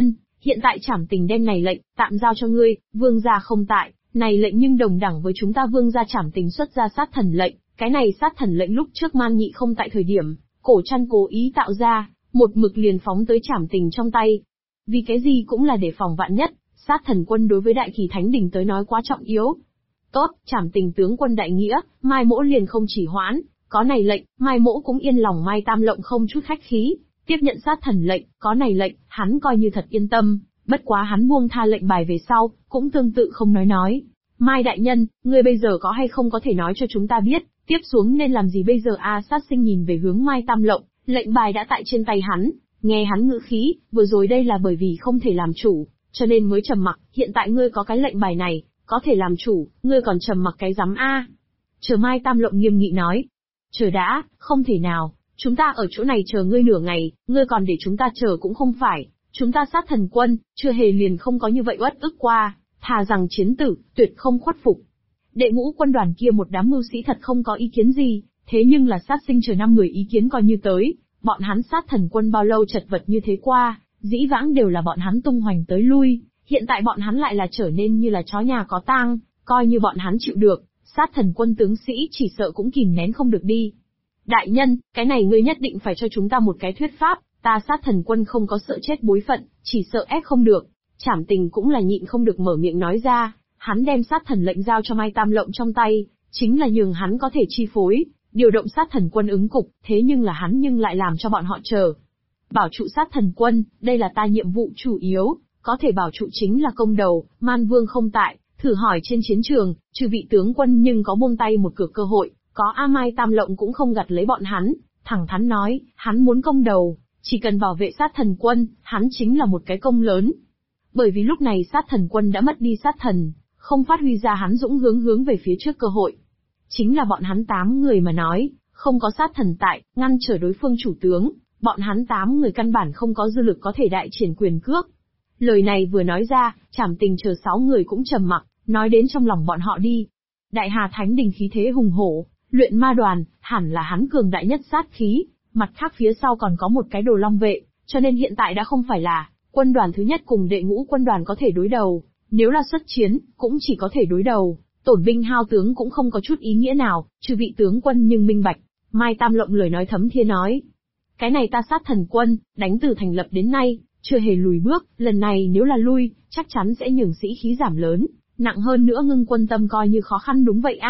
hiện tại Trảm Tình đem này lệnh, tạm giao cho ngươi, vương gia không tại, này lệnh nhưng đồng đẳng với chúng ta vương gia Trảm Tình xuất ra sát thần lệnh, cái này sát thần lệnh lúc trước Man Nhị không tại thời điểm, Cổ Trăn cố ý tạo ra, một mực liền phóng tới Trảm Tình trong tay. Vì cái gì cũng là để phòng vạn nhất, sát thần quân đối với Đại Kỳ Thánh Đình tới nói quá trọng yếu. Tốt, Trảm Tình tướng quân đại nghĩa, Mai Mỗ liền không chỉ hoãn, có này lệnh, Mai Mỗ cũng yên lòng. Mai Tam Lộng không chút khách khí, tiếp nhận sát thần lệnh, có này lệnh, hắn coi như thật yên tâm, bất quá hắn buông tha lệnh bài về sau, cũng tương tự không nói. Mai đại nhân, ngươi bây giờ có hay không có thể nói cho chúng ta biết, tiếp xuống nên làm gì bây giờ Sát Sinh nhìn về hướng Mai Tam Lộng, lệnh bài đã tại trên tay hắn, nghe hắn ngữ khí, vừa rồi đây là bởi vì không thể làm chủ, cho nên mới trầm mặc, hiện tại ngươi có cái lệnh bài này, có thể làm chủ, ngươi còn trầm mặc cái rắm Chờ Mai Tam Lộng nghiêm nghị nói. Chờ đã, không thể nào, chúng ta ở chỗ này chờ ngươi nửa ngày, ngươi còn để chúng ta chờ cũng không phải, chúng ta sát thần quân, chưa hề liền không có như vậy uất ức qua, thà rằng chiến tử, tuyệt không khuất phục. Đệ ngũ quân đoàn kia một đám mưu sĩ thật không có ý kiến gì, thế nhưng là Sát Sinh chờ 5 người ý kiến coi như tới, bọn hắn sát thần quân bao lâu chật vật như thế qua, dĩ vãng đều là bọn hắn tung hoành tới lui, hiện tại bọn hắn lại là trở nên như là chó nhà có tang, coi như bọn hắn chịu được, sát thần quân tướng sĩ chỉ sợ cũng kìm nén không được đi. Đại nhân, cái này ngươi nhất định phải cho chúng ta một cái thuyết pháp, ta sát thần quân không có sợ chết bối phận, chỉ sợ ép không được. Trảm Tình cũng là nhịn không được mở miệng nói ra, hắn đem sát thần lệnh giao cho Mai Tam Lộng trong tay, chính là nhường hắn có thể chi phối, điều động sát thần quân ứng cục, thế nhưng là hắn nhưng lại làm cho bọn họ chờ. Bảo trụ sát thần quân, đây là ta nhiệm vụ chủ yếu, có thể bảo trụ chính là công đầu, Man Vương không tại, thử hỏi trên chiến trường, trừ vị tướng quân nhưng có buông tay một cửa cơ hội, có Mai Tam Lộng cũng không gặt lấy bọn hắn, thẳng thắn nói, hắn muốn công đầu, chỉ cần bảo vệ sát thần quân, hắn chính là một cái công lớn. Bởi vì lúc này sát thần quân đã mất đi sát thần, không phát huy ra hắn dũng hướng về phía trước cơ hội. Chính là bọn hắn 8 người mà nói, không có sát thần tại, ngăn trở đối phương chủ tướng, bọn hắn 8 người căn bản không có dư lực có thể đại triển quyền cước. Lời này vừa nói ra, Trảm Tình chờ 6 người cũng trầm mặc, nói đến trong lòng bọn họ đi. Đại Hà Thánh Đình khí thế hùng hổ, luyện ma đoàn, hẳn là hắn cường đại nhất sát khí, mặt khác phía sau còn có một cái Đồ Long vệ, cho nên hiện tại đã không phải là quân đoàn thứ nhất cùng đệ ngũ quân đoàn có thể đối đầu, nếu là xuất chiến, cũng chỉ có thể đối đầu, tổn binh hao tướng cũng không có chút ý nghĩa nào, trừ vị tướng quân nhưng minh bạch. Mai Tam Lộng lời nói thấm thía nói, cái này ta sát thần quân, đánh từ thành lập đến nay, chưa hề lùi bước, lần này nếu là lui, chắc chắn sẽ nhường sĩ khí giảm lớn, nặng hơn nữa ngưng quân tâm coi như khó khăn đúng vậy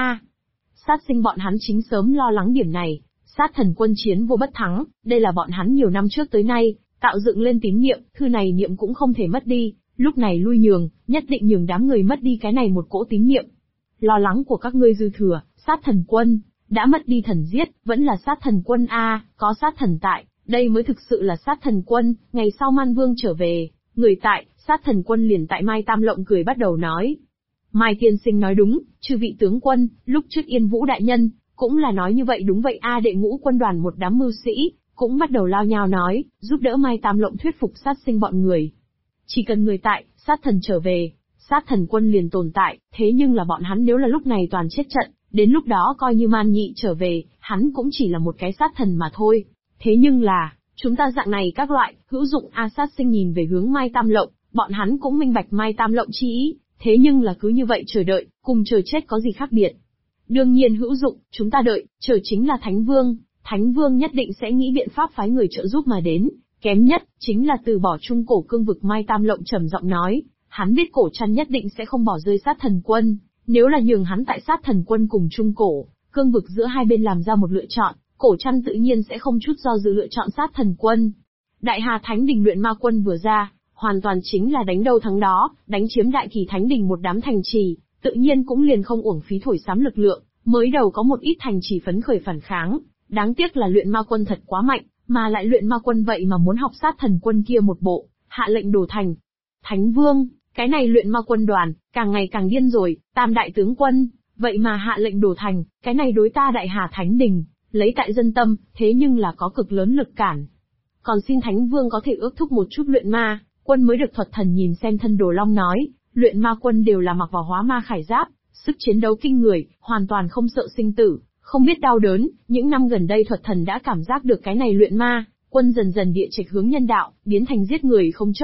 Sát Sinh bọn hắn chính sớm lo lắng điểm này, sát thần quân chiến vô bất thắng, đây là bọn hắn nhiều năm trước tới nay, tạo dựng lên tín niệm, thư này niệm cũng không thể mất đi, lúc này lui nhường, nhất định nhường đám người mất đi cái này một cỗ tín niệm. Lo lắng của các ngươi dư thừa, sát thần quân, đã mất đi thần giết, vẫn là sát thần quân có sát thần tại, đây mới thực sự là sát thần quân, ngày sau Man Vương trở về, người tại, sát thần quân liền tại. Mai Tam Lộng cười bắt đầu nói. Mai tiên sinh nói đúng, chư vị tướng quân, lúc trước Yên Vũ đại nhân, cũng là nói như vậy đúng vậy đệ ngũ quân đoàn một đám mưu sĩ, cũng bắt đầu lao nhao nói, giúp đỡ Mai Tam Lộng thuyết phục Sát Sinh bọn người. Chỉ cần người tại, sát thần trở về, sát thần quân liền tồn tại, thế nhưng là bọn hắn nếu là lúc này toàn chết trận, đến lúc đó coi như Man Nhị trở về, hắn cũng chỉ là một cái sát thần mà thôi. Thế nhưng là, chúng ta dạng này các loại, hữu dụng Sát Sinh nhìn về hướng Mai Tam Lộng, bọn hắn cũng minh bạch Mai Tam Lộng chi ý, thế nhưng là cứ như vậy chờ đợi, cùng chờ chết có gì khác biệt. Đương nhiên hữu dụng, chúng ta đợi, chờ chính là Thánh Vương nhất định sẽ nghĩ biện pháp phái người trợ giúp mà đến, kém nhất, chính là từ bỏ Trung Cổ cương vực. Mai Tam Lộng trầm giọng nói, hắn biết Cổ Trăn nhất định sẽ không bỏ rơi sát thần quân, nếu là nhường hắn tại sát thần quân cùng Trung Cổ, cương vực giữa hai bên làm ra một lựa chọn, Cổ Trăn tự nhiên sẽ không chút do dự lựa chọn sát thần quân. Đại Hà Thánh Đình luyện ma quân vừa ra, hoàn toàn chính là đánh đâu thắng đó, đánh chiếm Đại Kỳ Thánh Đình một đám thành trì, tự nhiên cũng liền không uổng phí thổi sắm lực lượng, mới đầu có một ít thành trì phấn khởi phản kháng, đáng tiếc là luyện ma quân thật quá mạnh, mà lại luyện ma quân vậy mà muốn học sát thần quân kia một bộ, hạ lệnh đổ thành. Thánh Vương, cái này luyện ma quân đoàn, càng ngày càng điên rồi, Tam đại tướng quân, vậy mà hạ lệnh đổ thành, cái này đối ta Đại Hà Thánh Đình, lấy tại dân tâm, thế nhưng là có cực lớn lực cản. Còn xin Thánh Vương có thể ước thúc một chút luyện ma quân mới được. Thuật Thần nhìn xem thân Đồ Long nói, luyện ma quân đều là mặc vào hóa ma khải giáp, sức chiến đấu kinh người, hoàn toàn không sợ sinh tử, không biết đau đớn. Những năm gần đây Thuật Thần đã cảm giác được cái này luyện ma quân dần dần địa chệch hướng nhân đạo, biến thành giết người không chớp mắt,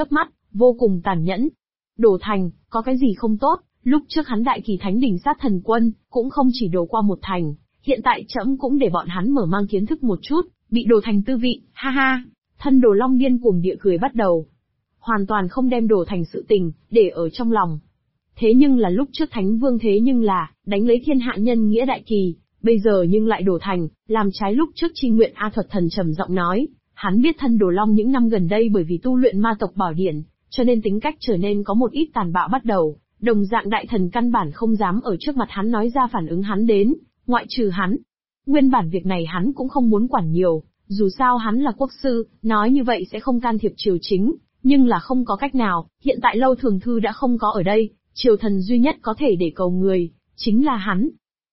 vô cùng tàn nhẫn. Đổ thành, có cái gì không tốt, lúc trước hắn Đại Kỳ Thánh Đình sát thần quân, cũng không chỉ đổ qua một thành, hiện tại trẫm cũng để bọn hắn mở mang kiến thức một chút, bị đổ thành tư vị, ha ha. Thân Đồ Long điên cuồng địa cười bắt đầu. Hoàn toàn không đem đổ thành sự tình, để ở trong lòng. Thế nhưng là lúc trước Thánh Vương thế nhưng là, đánh lấy thiên hạ nhân nghĩa đại kỳ, bây giờ nhưng lại đổ thành, làm trái lúc trước chi nguyện. A Thuật Thần trầm giọng nói, hắn biết Thân Đồ Long những năm gần đây bởi vì tu luyện ma tộc bảo điển, cho nên tính cách trở nên có một ít tàn bạo bắt đầu, đồng dạng đại thần căn bản không dám ở trước mặt hắn nói ra phản ứng hắn đến, ngoại trừ hắn. Nguyên bản việc này hắn cũng không muốn quản nhiều, dù sao hắn là quốc sư, nói như vậy sẽ không can thiệp triều chính, nhưng là không có cách nào, hiện tại Lâu Thường Thư đã không có ở đây, triều thần duy nhất có thể để cầu người, chính là hắn.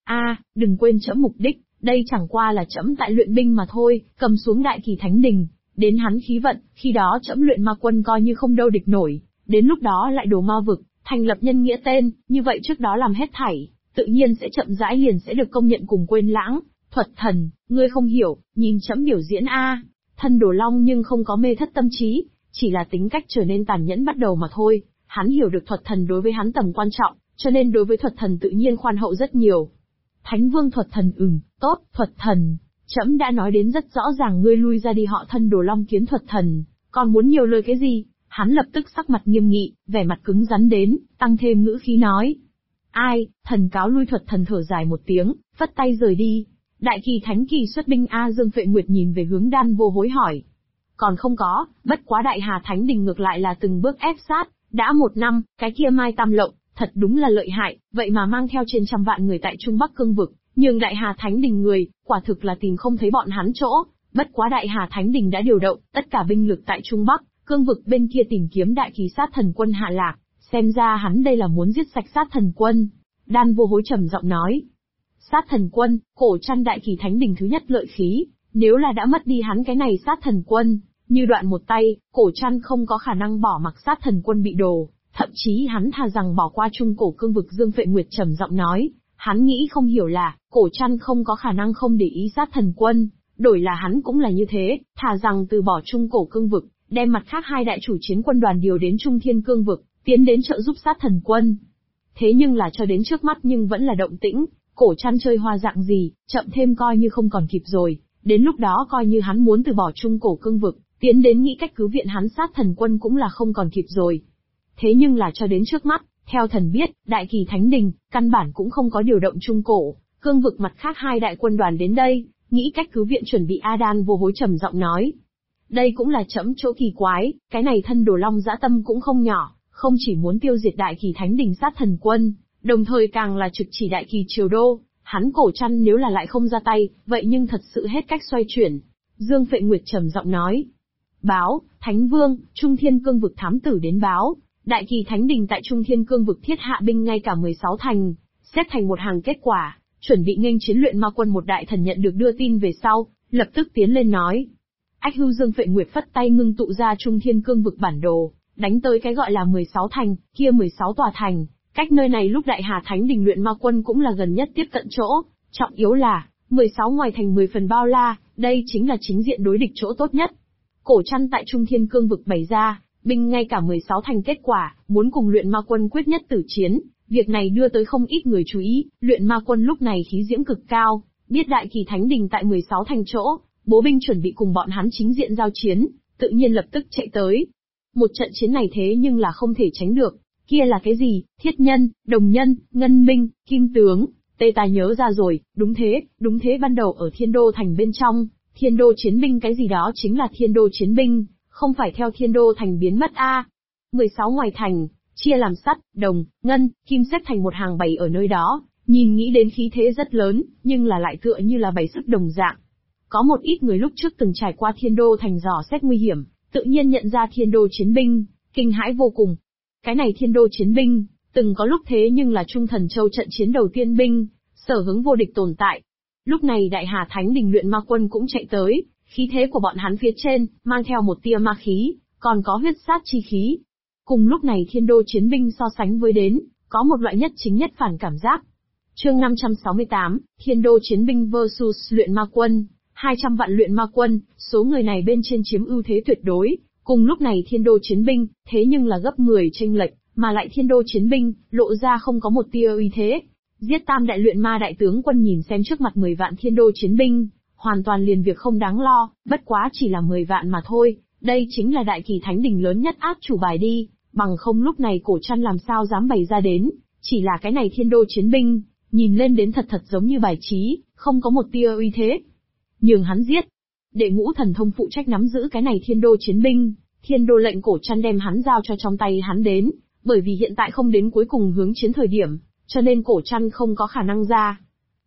Đừng quên trẫm mục đích, đây chẳng qua là trẫm tại luyện binh mà thôi, cầm xuống Đại Kỳ Thánh Đình, đến hắn khí vận, khi đó trẫm luyện ma quân coi như không đâu địch nổi, đến lúc đó lại đổ ma vực, thành lập nhân nghĩa tên, như vậy trước đó làm hết thảy, tự nhiên sẽ chậm rãi liền sẽ được công nhận cùng quên lãng. Thuật Thần, ngươi không hiểu, nhìn trẫm biểu diễn a. Thân Đồ Long nhưng không có mê thất tâm trí, chỉ là tính cách trở nên tàn nhẫn bắt đầu mà thôi. Hắn hiểu được Thuật Thần đối với hắn tầm quan trọng, cho nên đối với Thuật Thần tự nhiên khoan hậu rất nhiều. Thánh Vương Thuật Thần tốt, Thuật Thần, trẫm đã nói đến rất rõ ràng, ngươi lui ra đi. Họ Thân Đồ Long kiến Thuật Thần, còn muốn nhiều lời cái gì? Hắn lập tức sắc mặt nghiêm nghị, vẻ mặt cứng rắn đến, tăng thêm ngữ khí nói. Ai, thần cáo lui. Thuật Thần thở dài một tiếng, vất tay rời đi. Đại Kỳ Thánh Kỳ xuất binh a. Dương Phệ Nguyệt nhìn về hướng Đan Vô Hối hỏi. Còn không có, bất quá Đại Hà Thánh Đình ngược lại là từng bước ép sát, đã 1 năm, cái kia Mai Tam Lộng, thật đúng là lợi hại, vậy mà mang theo trên 100 vạn người tại Trung Bắc Cương vực, nhưng Đại Hà Thánh Đình người, quả thực là tìm không thấy bọn hắn chỗ, bất quá Đại Hà Thánh Đình đã điều động tất cả binh lực tại Trung Bắc, Cương vực bên kia tìm kiếm Đại Kỳ sát thần quân hạ lạc, xem ra hắn đây là muốn giết sạch sát thần quân. Đan Vô Hối trầm giọng nói. Sát thần quân, cổ trăn Đại Kỳ Thánh Đình thứ nhất lợi khí, nếu là đã mất đi hắn cái này sát thần quân, như đoạn một tay, cổ trăn không có khả năng bỏ mặc sát thần quân bị đổ, thậm chí hắn thà rằng bỏ qua Trung Cổ Cương vực. Dương Phệ Nguyệt trầm giọng nói, hắn nghĩ không hiểu là, cổ trăn không có khả năng không để ý sát thần quân, đổi là hắn cũng là như thế, thà rằng từ bỏ Trung Cổ Cương vực, đem mặt khác 2 đại chủ chiến quân đoàn điều đến Trung Thiên Cương vực, tiến đến trợ giúp sát thần quân. Thế nhưng là cho đến trước mắt nhưng vẫn là động tĩnh, cổ trăn chơi hoa dạng gì, chậm thêm coi như không còn kịp rồi, đến lúc đó coi như hắn muốn từ bỏ Trung Cổ Cương vực, tiến đến nghĩ cách cứu viện hắn sát thần quân cũng là không còn kịp rồi. Thế nhưng là cho đến trước mắt, theo thần biết, Đại Kỳ Thánh Đình, căn bản cũng không có điều động Trung Cổ Cương vực mặt khác 2 đại quân đoàn đến đây, nghĩ cách cứu viện chuẩn bị. Đan Vô Hối trầm giọng nói. Đây cũng là trẫm chỗ kỳ quái, cái này Thân Đồ Long dã tâm cũng không nhỏ, không chỉ muốn tiêu diệt Đại Kỳ Thánh Đình sát thần quân, đồng thời càng là trực chỉ Đại Kỳ triều đô, hắn cổ trăn nếu là lại không ra tay, vậy nhưng thật sự hết cách xoay chuyển. Dương Phệ Nguyệt trầm giọng nói. Báo, Thánh Vương, Trung Thiên Cương vực thám tử đến báo, Đại Kỳ Thánh Đình tại Trung Thiên Cương vực thiết hạ binh ngay cả 16 thành, xếp thành một hàng kết quả, chuẩn bị nghênh chiến luyện ma quân. Một đại thần nhận được đưa tin về sau, lập tức tiến lên nói. Ách Hưu. Dương Phệ Nguyệt phất tay ngưng tụ ra Trung Thiên Cương vực bản đồ, đánh tới cái gọi là 16 thành, kia 16 tòa thành, cách nơi này lúc Đại Hà Thánh Đình luyện ma quân cũng là gần nhất tiếp cận chỗ, trọng yếu là, 16 ngoài thành 10 phần bao la, đây chính là chính diện đối địch chỗ tốt nhất. Cổ trăn tại Trung Thiên Cương vực bày ra, binh ngay cả 16 thành kết quả, muốn cùng luyện ma quân quyết nhất tử chiến, việc này đưa tới không ít người chú ý, luyện ma quân lúc này khí diễm cực cao, biết Đại Kỳ Thánh Đình tại 16 thành chỗ, bố binh chuẩn bị cùng bọn hắn chính diện giao chiến, tự nhiên lập tức chạy tới. Một trận chiến này thế nhưng là không thể tránh được, kia là cái gì, thiết nhân, đồng nhân, ngân binh, kim tướng, ta nhớ ra rồi, đúng thế ban đầu ở Thiên Đô thành bên trong, Thiên Đô chiến binh cái gì đó chính là Thiên Đô chiến binh, không phải theo Thiên Đô thành biến mất a. 16 ngoài thành, chia làm sắt, đồng, ngân, kim xếp thành một hàng bày ở nơi đó, nhìn nghĩ đến khí thế rất lớn, nhưng là lại tựa như là bày sức đồng dạng. Có một ít người lúc trước từng trải qua Thiên Đô thành dò xét nguy hiểm, tự nhiên nhận ra Thiên Đô chiến binh, kinh hãi vô cùng. Cái này Thiên Đô chiến binh, từng có lúc thế nhưng là Trung Thần Châu trận chiến đầu tiên binh, sở hướng vô địch tồn tại. Lúc này Đại Hà Thánh Đình luyện ma quân cũng chạy tới, khí thế của bọn hắn phía trên, mang theo một tia ma khí, còn có huyết sát chi khí. Cùng lúc này Thiên Đô chiến binh so sánh với đến, có một loại nhất chính nhất phản cảm giác. Chương 568, Thiên Đô chiến binh vs luyện ma quân, 200 vạn luyện ma quân, số người này bên trên chiếm ưu thế tuyệt đối, Cùng lúc này thiên đô chiến binh, thế nhưng là gấp 10 chênh lệch, mà lại thiên đô chiến binh, lộ ra không có một tia uy thế. Giết tam đại luyện ma đại tướng quân nhìn xem trước mặt 10 vạn thiên đô chiến binh, hoàn toàn liền việc không đáng lo, bất quá chỉ là 10 vạn mà thôi, đây chính là đại kỳ thánh đỉnh lớn nhất át chủ bài đi, bằng không lúc này cổ trăn làm sao dám bày ra đến, chỉ là cái này thiên đô chiến binh, nhìn lên đến thật giống như bài trí, không có một tia uy thế. Nhường hắn giết. Đệ ngũ thần thông phụ trách nắm giữ cái này thiên đô chiến binh, thiên đô lệnh cổ trăn đem hắn giao cho trong tay hắn đến, bởi vì hiện tại không đến cuối cùng hướng chiến thời điểm, cho nên cổ trăn không có khả năng ra.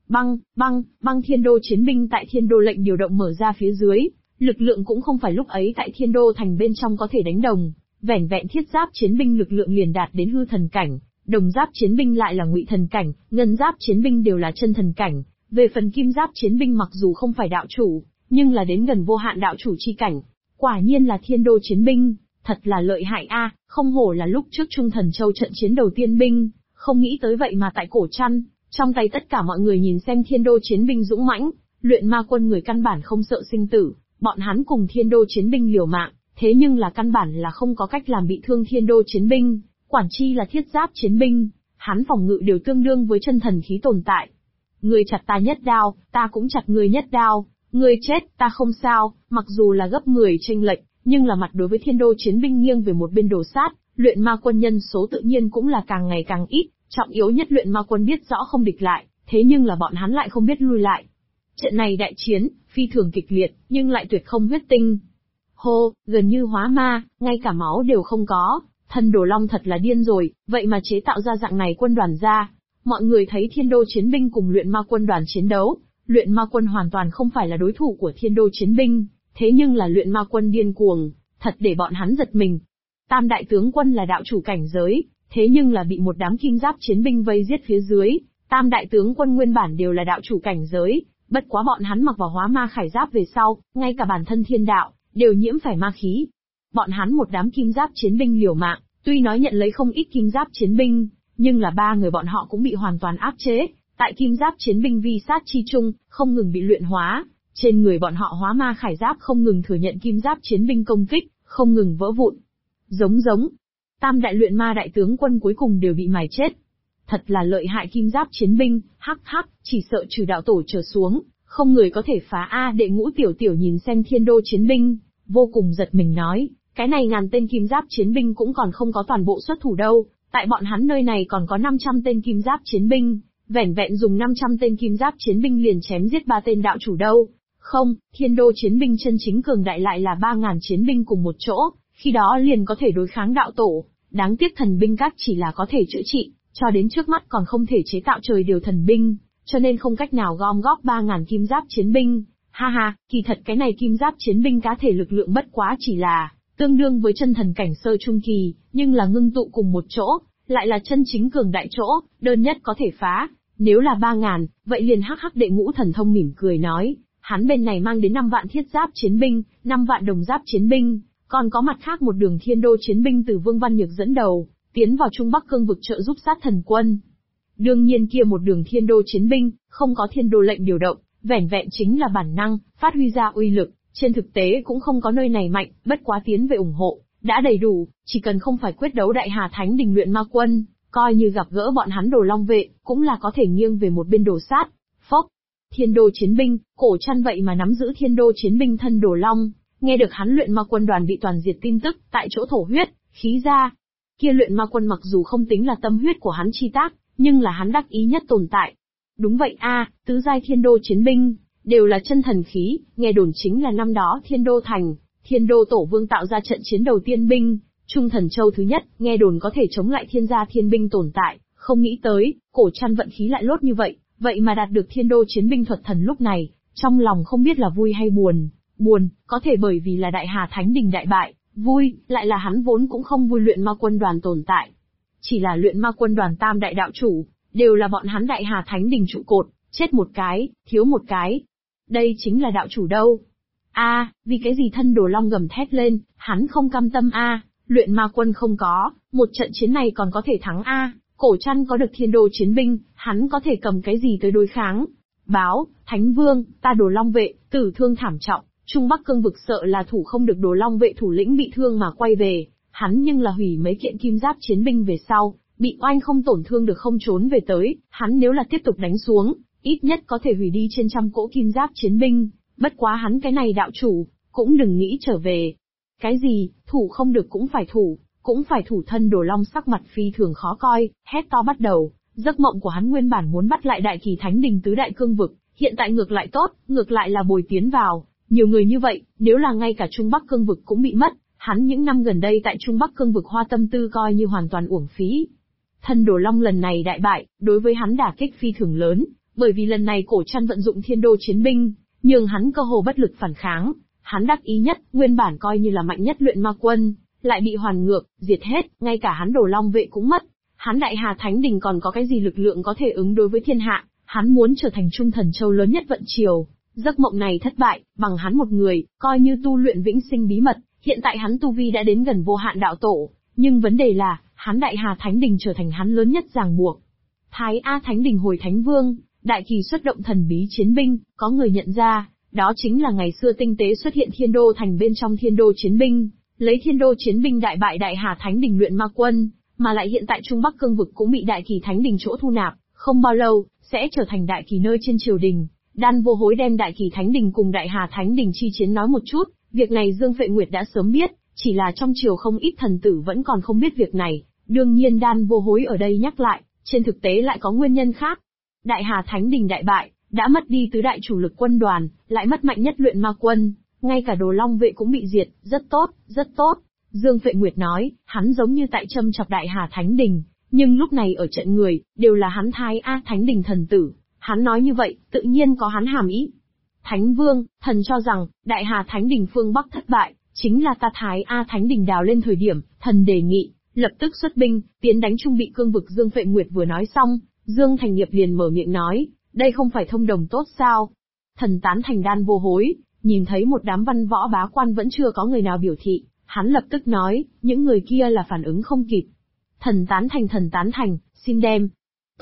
Băng thiên đô chiến binh tại thiên đô lệnh điều động mở ra phía dưới, lực lượng cũng không phải lúc ấy tại thiên đô thành bên trong có thể đánh đồng, vẻn vẹn thiết giáp chiến binh lực lượng liền đạt đến hư thần cảnh, đồng giáp chiến binh lại là ngụy thần cảnh, ngân giáp chiến binh đều là chân thần cảnh, về phần kim giáp chiến binh mặc dù không phải đạo chủ, nhưng là đến gần vô hạn đạo chủ chi cảnh. Quả nhiên là thiên đô chiến binh, thật là lợi hại a, không hổ là lúc trước Trung Thần Châu trận chiến đầu tiên binh, không nghĩ tới vậy mà tại cổ trăn, trong tay tất cả mọi người nhìn xem thiên đô chiến binh dũng mãnh, luyện ma quân người căn bản không sợ sinh tử, bọn hắn cùng thiên đô chiến binh liều mạng, thế nhưng là căn bản là không có cách làm bị thương thiên đô chiến binh, quản chi là thiết giáp chiến binh, hắn phòng ngự đều tương đương với chân thần khí tồn tại. Người chặt ta nhất đao, ta cũng chặt người nhất đao, người chết, ta không sao, mặc dù là gấp 10 chênh lệch, nhưng là mặt đối với thiên đô chiến binh nghiêng về một bên đồ sát, luyện ma quân nhân số tự nhiên cũng là càng ngày càng ít, trọng yếu nhất luyện ma quân biết rõ không địch lại, thế nhưng là bọn hắn lại không biết lui lại. Trận này đại chiến, phi thường kịch liệt, nhưng lại tuyệt không huyết tinh. Hô, gần như hóa ma, ngay cả máu đều không có, thân đồ long thật là điên rồi, vậy mà chế tạo ra dạng này quân đoàn ra. Mọi người thấy thiên đô chiến binh cùng luyện ma quân đoàn chiến đấu, luyện ma quân hoàn toàn không phải là đối thủ của thiên đô chiến binh, thế nhưng là luyện ma quân điên cuồng, thật để bọn hắn giật mình. Tam đại tướng quân là đạo chủ cảnh giới, thế nhưng là bị một đám kim giáp chiến binh vây giết phía dưới, tam đại tướng quân nguyên bản đều là đạo chủ cảnh giới, bất quá bọn hắn mặc vào hóa ma khải giáp về sau, ngay cả bản thân thiên đạo, đều nhiễm phải ma khí. Bọn hắn một đám kim giáp chiến binh liều mạng, tuy nói nhận lấy không ít kim giáp chiến binh, nhưng là 3 người bọn họ cũng bị hoàn toàn áp chế, tại kim giáp chiến binh vi sát chi trung, không ngừng bị luyện hóa, trên người bọn họ hóa ma khải giáp không ngừng thừa nhận kim giáp chiến binh công kích, không ngừng vỡ vụn. Giống, tam đại luyện ma đại tướng quân cuối cùng đều bị mài chết. Thật là lợi hại kim giáp chiến binh, hắc, chỉ sợ trừ đạo tổ trở xuống, không người có thể phá a. Đệ ngũ tiểu tiểu nhìn xem thiên đô chiến binh, vô cùng giật mình nói, cái này ngàn tên kim giáp chiến binh cũng còn không có toàn bộ xuất thủ đâu, tại bọn hắn nơi này còn có 500 tên kim giáp chiến binh, vẻn vẹn dùng 500 tên kim giáp chiến binh liền chém giết 3 tên đạo chủ đâu. Không, thiên đô chiến binh chân chính cường đại lại là 3.000 chiến binh cùng một chỗ, khi đó liền có thể đối kháng đạo tổ, đáng tiếc thần binh các chỉ là có thể chữa trị, cho đến trước mắt còn không thể chế tạo trời điều thần binh, cho nên không cách nào gom góp 3.000 kim giáp chiến binh. Ha, kỳ thật cái này kim giáp chiến binh cá thể lực lượng bất quá chỉ là tương đương với chân thần cảnh sơ trung kỳ, nhưng là ngưng tụ cùng một chỗ, lại là chân chính cường đại chỗ, đơn nhất có thể phá. Nếu là 3.000, vậy liền hắc đệ ngũ thần thông mỉm cười nói, hắn bên này mang đến 5 vạn thiết giáp chiến binh, 5 vạn đồng giáp chiến binh, còn có mặt khác một đường thiên đô chiến binh từ Vương Văn Nhược dẫn đầu, tiến vào Trung Bắc cương vực trợ giúp sát thần quân. Đương nhiên kia một đường thiên đô chiến binh, không có thiên đô lệnh điều động, vẻn vẹn chính là bản năng, phát huy ra uy lực, trên thực tế cũng không có nơi này mạnh, bất quá tiến về ủng hộ, đã đầy đủ, chỉ cần không phải quyết đấu đại hà thánh đình luyện ma quân, coi như gặp gỡ bọn hắn đồ long vệ, cũng là có thể nghiêng về một bên đồ sát. Phốc, thiên đô chiến binh, cổ chăn vậy mà nắm giữ thiên đô chiến binh thân đồ long, nghe được hắn luyện ma quân đoàn bị toàn diệt tin tức, tại chỗ thổ huyết, khí ra. Kia luyện ma quân mặc dù không tính là tâm huyết của hắn chi tác, nhưng là hắn đắc ý nhất tồn tại. Đúng vậy a, tứ giai thiên đô chiến binh, đều là chân thần khí, nghe đồn chính là năm đó thiên đô thành, thiên đô tổ vương tạo ra trận chiến đầu tiên binh, Trung Thần Châu thứ nhất, nghe đồn có thể chống lại thiên gia thiên binh tồn tại, không nghĩ tới, cổ chăn vận khí lại lốt như vậy mà đạt được thiên đô chiến binh thuật thần lúc này, trong lòng không biết là vui hay buồn. Buồn, có thể bởi vì là đại hà thánh đình đại bại, vui, lại là hắn vốn cũng không vui luyện ma quân đoàn tồn tại. Chỉ là luyện ma quân đoàn tam đại đạo chủ, đều là bọn hắn đại hà thánh đình trụ cột, chết một cái, thiếu một cái. Đây chính là đạo chủ đâu. Vì cái gì thân đồ long gầm thét lên, hắn không cam tâm luyện ma quân không có, một trận chiến này còn có thể thắng cổ chăn có được thiên đô chiến binh, hắn có thể cầm cái gì tới đối kháng. Báo, Thánh Vương, ta đồ long vệ, tử thương thảm trọng, Trung Bắc Cương vực sợ là thủ không được Đồ Long vệ thủ lĩnh bị thương mà quay về, hắn nhưng là hủy mấy kiện kim giáp chiến binh về sau, bị oanh không tổn thương được không trốn về tới, hắn nếu là tiếp tục đánh xuống, ít nhất có thể hủy đi trên trăm cỗ kim giáp chiến binh, bất quá hắn cái này đạo chủ, cũng đừng nghĩ trở về. Cái gì, thủ không được cũng phải thủ thân Đồ Long sắc mặt phi thường khó coi, hét to bắt đầu, giấc mộng của hắn nguyên bản muốn bắt lại Đại Kỳ Thánh Đình tứ đại cương vực, hiện tại ngược lại tốt, ngược lại là bồi tiến vào, nhiều người như vậy, nếu là ngay cả Trung Bắc Cương vực cũng bị mất, hắn những năm gần đây tại Trung Bắc Cương vực hoa tâm tư coi như hoàn toàn uổng phí. Thân Đồ Long lần này đại bại, đối với hắn đả kích phi thường lớn, bởi vì lần này Cổ Trăn vận dụng Thiên Đô chiến binh, nhưng hắn cơ hồ bất lực phản kháng, hắn đắc ý nhất, nguyên bản coi như là mạnh nhất luyện ma quân, lại bị hoàn ngược, diệt hết, ngay cả hắn Đồ Long vệ cũng mất. Hắn Đại Hà Thánh Đình còn có cái gì lực lượng có thể ứng đối với thiên hạ, hắn muốn trở thành Trung Thần Châu lớn nhất vận triều. Giấc mộng này thất bại, bằng hắn một người, coi như tu luyện vĩnh sinh bí mật, hiện tại hắn tu vi đã đến gần vô hạn đạo tổ, nhưng vấn đề là, hắn Đại Hà Thánh Đình trở thành hắn lớn nhất ràng buộc. Thái A Thánh Đình hồi Thánh Vương, đại kỳ xuất động thần bí chiến binh, có người nhận ra, đó chính là ngày xưa tinh tế xuất hiện Thiên Đô thành bên trong Thiên Đô chiến binh, lấy Thiên Đô chiến binh đại bại Đại Hà Thánh Đình luyện ma quân, mà lại hiện tại Trung Bắc Cương vực cũng bị Đại Kỳ Thánh Đình chỗ thu nạp, không bao lâu, sẽ trở thành đại kỳ nơi trên triều đình. Đan Vô Hối đem Đại Kỳ Thánh Đình cùng Đại Hà Thánh Đình chi chiến nói một chút, việc này Dương Phệ Nguyệt đã sớm biết, chỉ là trong triều không ít thần tử vẫn còn không biết việc này, đương nhiên Đan Vô Hối ở đây nhắc lại, trên thực tế lại có nguyên nhân khác. Đại Hà Thánh Đình đại bại, đã mất đi tứ đại chủ lực quân đoàn, lại mất mạnh nhất luyện ma quân, ngay cả Đồ Long vệ cũng bị diệt, rất tốt, rất tốt. Dương Phệ Nguyệt nói, hắn giống như tại châm chọc Đại Hà Thánh Đình, nhưng lúc này ở trận người, đều là hắn Thái A Thánh Đình thần tử. Hắn nói như vậy, tự nhiên có hắn hàm ý. Thánh Vương, thần cho rằng, Đại Hà Thánh Đình phương Bắc thất bại, chính là ta Thái A Thánh Đình đào lên thời điểm, thần đề nghị, lập tức xuất binh, tiến đánh Trung Bị Cương vực. Dương Phệ Nguyệt vừa nói xong, Dương Thành Nghiệp liền mở miệng nói, đây không phải thông đồng tốt sao? Thần tán thành Đan Vô Hối, nhìn thấy một đám văn võ bá quan vẫn chưa có người nào biểu thị, hắn lập tức nói, những người kia là phản ứng không kịp. Thần tán thành, xin đem.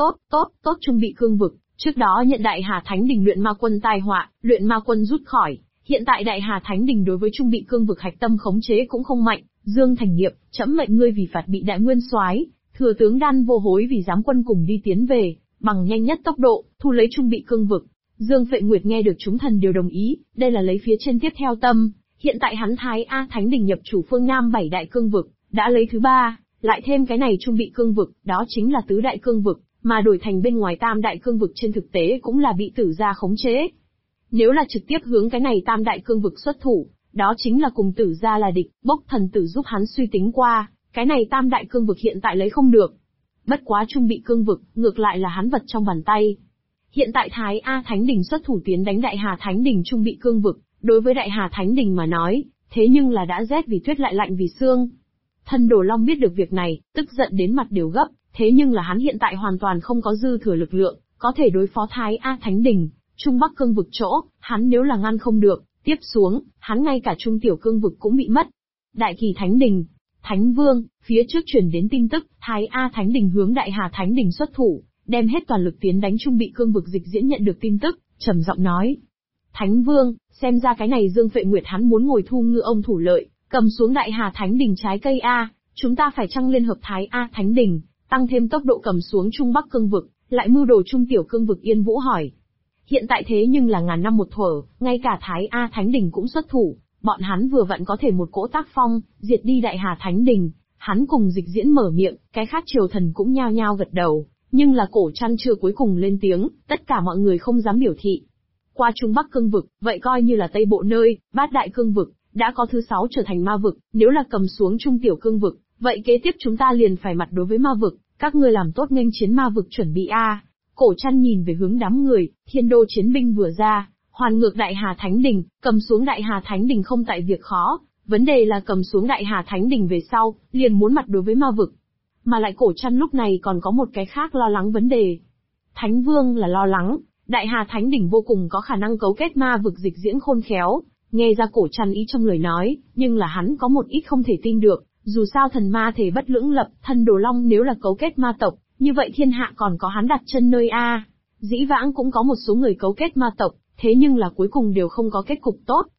Tốt Trung Bị Cương vực. Trước đó nhận Đại Hà Thánh Đình luyện ma quân tai họa, luyện ma quân rút khỏi, hiện tại Đại Hà Thánh Đình đối với Trung Bị Cương vực hạch tâm khống chế cũng không mạnh, Dương Thành Nghiệp, trẫm mệnh ngươi vì phạt bị đại nguyên soái, thừa tướng Đan Vô Hối vì giám quân cùng đi tiến về, bằng nhanh nhất tốc độ, thu lấy Trung Bị Cương vực. Dương Phệ Nguyệt nghe được chúng thần đều đồng ý, đây là lấy phía trên tiếp theo tâm, hiện tại hắn Thái A Thánh Đình nhập chủ phương Nam 7 đại cương vực, đã lấy thứ 3, lại thêm cái này Trung Bị Cương vực, đó chính là tứ đại cương vực. Mà đổi thành bên ngoài tam đại cương vực trên thực tế cũng là bị tử gia khống chế. Nếu là trực tiếp hướng cái này tam đại cương vực xuất thủ, đó chính là cùng tử gia là địch, bốc thần tử giúp hắn suy tính qua, cái này tam đại cương vực hiện tại lấy không được. Bất quá Trung Bị Cương vực, ngược lại là hắn vật trong bàn tay. Hiện tại Thái A Thánh Đình xuất thủ tiến đánh Đại Hà Thánh Đình Trung Bị Cương vực, đối với Đại Hà Thánh Đình mà nói, thế nhưng là đã rét vì tuyết lại lạnh vì xương. Thân Đồ Long biết được việc này, tức giận đến mặt đều gấp. Thế nhưng là hắn hiện tại hoàn toàn không có dư thừa lực lượng, có thể đối phó Thái A Thánh Đình, Trung Bắc Cương vực chỗ, hắn nếu là ngăn không được, tiếp xuống, hắn ngay cả Trung Tiểu Cương vực cũng bị mất. Đại Kỳ Thánh Đình, Thánh Vương, phía trước truyền đến tin tức, Thái A Thánh Đình hướng Đại Hà Thánh Đình xuất thủ, đem hết toàn lực tiến đánh Trung Bị Cương vực. Dịch Diễn nhận được tin tức, trầm giọng nói. Thánh Vương, xem ra cái này Dương Phệ Nguyệt hắn muốn ngồi thu ngư ông thủ lợi, cầm xuống Đại Hà Thánh Đình trái cây A, chúng ta phải chăng liên hợp Thái A Thánh Đình, tăng thêm tốc độ cầm xuống Trung Bắc Cương vực, lại mưu đồ Trung Tiểu Cương vực. Yên Vũ hỏi. Hiện tại thế nhưng là ngàn năm một thuở, ngay cả Thái A Thánh Đình cũng xuất thủ, bọn hắn vừa vặn có thể một cỗ tác phong, diệt đi Đại Hà Thánh Đình. Hắn cùng Dịch Diễn mở miệng, cái khác triều thần cũng nhao nhao gật đầu, nhưng là Cổ Trăn chưa cuối cùng lên tiếng, tất cả mọi người không dám biểu thị. Qua Trung Bắc Cương vực, vậy coi như là Tây Bộ nơi, bát đại cương vực, đã có thứ 6 trở thành ma vực, nếu là cầm xuống Trung Tiểu Cương vực, vậy kế tiếp chúng ta liền phải mặt đối với ma vực, các ngươi làm tốt nghênh chiến ma vực chuẩn bị a. Cổ Trăn nhìn về hướng đám người, Thiên Đô chiến binh vừa ra, hoàn ngược Đại Hà Thánh Đình, cầm xuống Đại Hà Thánh Đình không tại việc khó, vấn đề là cầm xuống Đại Hà Thánh Đình về sau, liền muốn mặt đối với ma vực. Mà lại Cổ Trăn lúc này còn có một cái khác lo lắng vấn đề. Thánh Vương là lo lắng, Đại Hà Thánh Đình vô cùng có khả năng cấu kết ma vực. Dịch Diễn khôn khéo, nghe ra Cổ Trăn ý trong lời nói, nhưng là hắn có một ít không thể tin được. Dù sao thần ma thể bất lưỡng lập, thân Đồ Long nếu là cấu kết ma tộc, như vậy thiên hạ còn có hắn đặt chân nơi a. Dĩ vãng cũng có một số người cấu kết ma tộc, thế nhưng là cuối cùng đều không có kết cục tốt,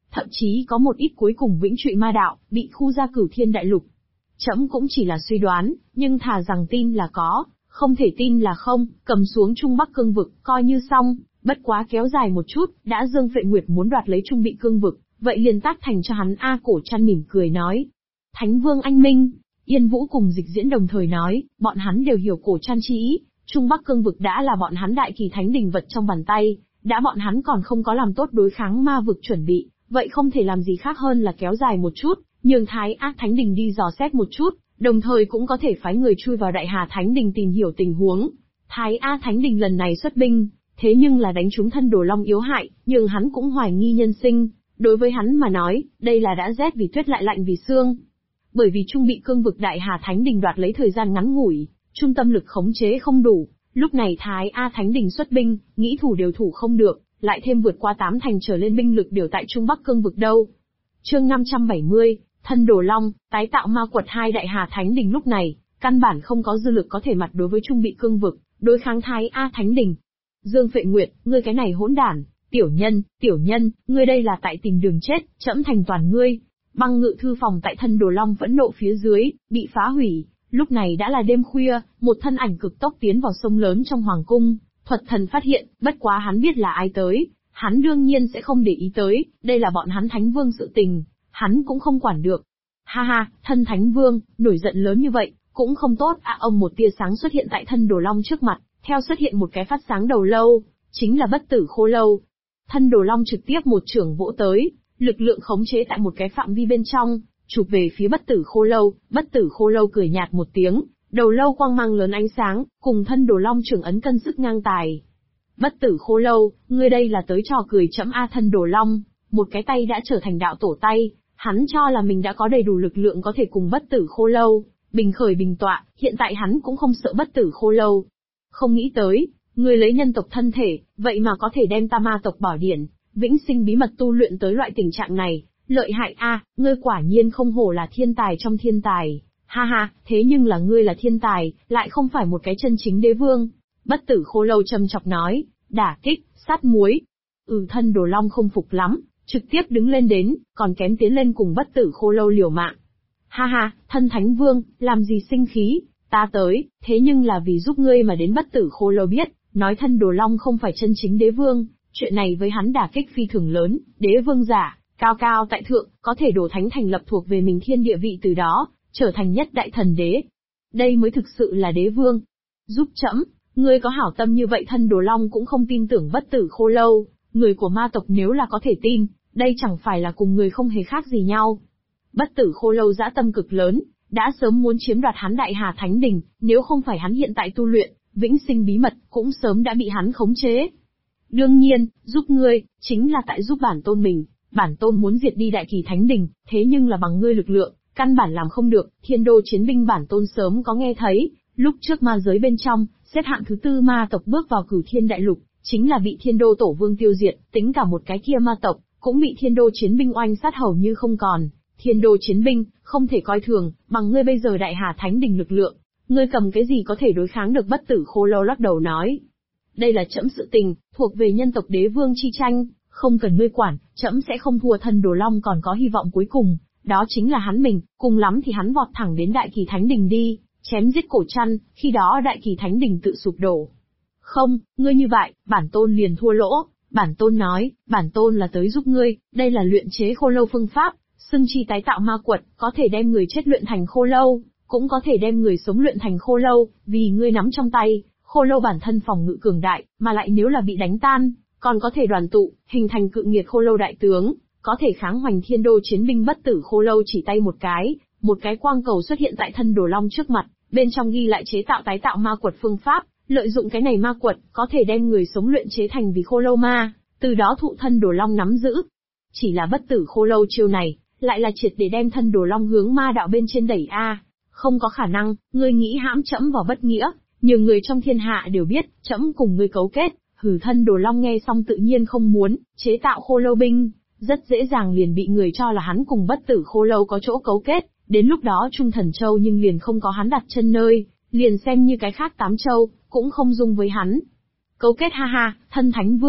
thậm chí có một ít cuối cùng vĩnh trụy ma đạo, bị khu ra Cửu Thiên Đại Lục. Trẫm cũng chỉ là suy đoán, nhưng thà rằng tin là có, không thể tin là không, cầm xuống Trung Bắc Cương vực, coi như xong, bất quá kéo dài một chút, đã Dương Phệ Nguyệt muốn đoạt lấy Trung Bị Cương vực, vậy liền tác thành cho hắn a. Cổ Trăn mỉm cười nói. Thánh Vương anh minh. Yên Vũ cùng Dịch Diễn đồng thời nói, bọn hắn đều hiểu Cổ Trăn chi ý, Trung Bắc Cương vực đã là bọn hắn Đại Kỳ Thánh Đình vật trong bàn tay, đã bọn hắn còn không có làm tốt đối kháng ma vực chuẩn bị, vậy không thể làm gì khác hơn là kéo dài một chút, nhường Thái Ác Thánh Đình đi dò xét một chút, đồng thời cũng có thể phái người chui vào Đại Hà Thánh Đình tìm hiểu tình huống. Thái Ác Thánh Đình lần này xuất binh, thế nhưng là đánh trúng Thân Đồ Long yếu hại, nhưng hắn cũng hoài nghi nhân sinh, đối với hắn mà nói, đây là đã rét vì tuyết lại lạnh vì xương. Bởi vì Trung Bị Cương vực Đại Hà Thánh Đình đoạt lấy thời gian ngắn ngủi, trung tâm lực khống chế không đủ, lúc này Thái A Thánh Đình xuất binh, nghĩ thủ đều thủ không được, lại thêm vượt qua 8 thành trở lên binh lực đều tại Trung Bắc Cương vực đâu. Chương 570, Thân Đồ Long, tái tạo ma quật. Hai Đại Hà Thánh Đình lúc này, căn bản không có dư lực có thể mặt đối với Trung Bị Cương vực, đối kháng Thái A Thánh Đình. Dương Phệ Nguyệt, ngươi cái này hỗn đản, tiểu nhân, ngươi đây là tại tìm đường chết, trẫm thành toàn ngươi. Băng ngự thư phòng tại Thân Đồ Long phẫn nộ phía dưới, bị phá hủy. Lúc này đã là đêm khuya, một thân ảnh cực tốc tiến vào sông lớn trong hoàng cung, Thuật Thần phát hiện, bất quá hắn biết là ai tới, hắn đương nhiên sẽ không để ý tới, đây là bọn hắn Thánh Vương sự tình, hắn cũng không quản được. Ha ha, thân Thánh Vương, nổi giận lớn như vậy, cũng không tốt. Ông một tia sáng xuất hiện tại Thân Đồ Long trước mặt, theo xuất hiện một cái phát sáng đầu lâu, chính là Bất Tử Khô Lâu. Thân Đồ Long trực tiếp một chưởng vỗ tới, lực lượng khống chế tại một cái phạm vi bên trong, chụp về phía Bất Tử Khô Lâu. Bất Tử Khô Lâu cười nhạt một tiếng, đầu lâu quang mang lớn ánh sáng, cùng Thân Đồ Long trưởng ấn cân sức ngang tài. Bất Tử Khô Lâu, ngươi đây là tới trò cười chấm a. Thân Đồ Long, một cái tay đã trở thành đạo tổ tay, hắn cho là mình đã có đầy đủ lực lượng có thể cùng Bất Tử Khô Lâu bình khởi bình tọa, hiện tại hắn cũng không sợ Bất Tử Khô Lâu. Không nghĩ tới, ngươi lấy nhân tộc thân thể, vậy mà có thể đem ta ma tộc bảo điển, vĩnh sinh bí mật tu luyện tới loại tình trạng này, lợi hại a, ngươi quả nhiên không hổ là thiên tài trong thiên tài. Ha ha, thế nhưng là ngươi là thiên tài, lại không phải một cái chân chính đế vương. Bất Tử Khô Lâu châm chọc nói, đả kích, sát muối. Thân Đồ Long không phục lắm, trực tiếp đứng lên đến, còn kém tiến lên cùng Bất Tử Khô Lâu liều mạng. Ha ha, thân Thánh Vương, làm gì sinh khí, ta tới, thế nhưng là vì giúp ngươi mà đến. Bất Tử Khô Lâu biết, nói Thân Đồ Long không phải chân chính đế vương, chuyện này với hắn đả kích phi thường lớn, đế vương giả, cao cao tại thượng, có thể đổ thánh thành lập thuộc về mình thiên địa vị, từ đó trở thành nhất đại thần đế. Đây mới thực sự là đế vương. Giúp trẫm, ngươi có hảo tâm như vậy. Thân Đồ Long cũng không tin tưởng Bất Tử Khô Lâu, người của ma tộc nếu là có thể tin, đây chẳng phải là cùng người không hề khác gì nhau. Bất Tử Khô Lâu dã tâm cực lớn, đã sớm muốn chiếm đoạt hắn Đại Hà Thánh Đình, nếu không phải hắn hiện tại tu luyện vĩnh sinh bí mật, cũng sớm đã bị hắn khống chế. Đương nhiên, giúp ngươi, chính là tại giúp bản tôn mình, bản tôn muốn diệt đi Đại Kỳ Thánh Đình, thế nhưng là bằng ngươi lực lượng, căn bản làm không được. Thiên Đô chiến binh bản tôn sớm có nghe thấy, lúc trước ma giới bên trong, xếp hạng thứ 4 ma tộc bước vào Cửu Thiên Đại Lục, chính là bị Thiên Đô Tổ Vương tiêu diệt, tính cả một cái kia ma tộc, cũng bị Thiên Đô chiến binh oanh sát hầu như không còn. Thiên Đô chiến binh, không thể coi thường, bằng ngươi bây giờ Đại Hà Thánh Đình lực lượng, ngươi cầm cái gì có thể đối kháng được. Bất Tử Khô Lâu lắc đầu nói, đây là trẫm sự tình, thuộc về nhân tộc đế vương chi tranh, không cần ngươi quản, trẫm sẽ không thua. Thân Đồ Long còn có hy vọng cuối cùng, đó chính là hắn mình, cùng lắm thì hắn vọt thẳng đến Đại Kỳ Thánh Đình đi, chém giết Cổ Trăn, khi đó Đại Kỳ Thánh Đình tự sụp đổ. Không, ngươi như vậy, bản tôn liền thua lỗ. Bản tôn nói, bản tôn là tới giúp ngươi, đây là luyện chế khô lâu phương pháp, xưng chi tái tạo ma quật, có thể đem người chết luyện thành khô lâu, cũng có thể đem người sống luyện thành khô lâu, vì ngươi nắm trong tay, khô lâu bản thân phòng ngự cường đại, mà lại nếu là bị đánh tan, còn có thể đoàn tụ, hình thành cự nghiệt khô lâu đại tướng, có thể kháng hoành Thiên Đô chiến binh. Bất Tử Khô Lâu chỉ tay một cái quang cầu xuất hiện tại Thân Đồ Long trước mặt, bên trong ghi lại chế tạo tái tạo ma quật phương pháp, lợi dụng cái này ma quật, có thể đem người sống luyện chế thành vì khô lâu ma, từ đó thụ Thân Đồ Long nắm giữ. Chỉ là Bất Tử Khô Lâu chiêu này, lại là triệt để đem Thân Đồ Long hướng ma đạo bên trên đẩy a. Không có khả năng, ngươi nghĩ hãm trẫm vào bất nghĩa, nhiều người trong thiên hạ đều biết, trẫm cùng ngươi cấu kết. Thân Đồ Long nghe xong tự nhiên không muốn chế tạo khô lâu binh, rất dễ dàng liền bị người cho là hắn cùng Bất Tử Khô Lâu có chỗ cấu kết, đến lúc đó Trung Thần Châu nhưng liền không có hắn đặt chân nơi, liền xem như cái khác 8 châu, cũng không dung với hắn. Cấu kết ha ha, thân Thánh Vương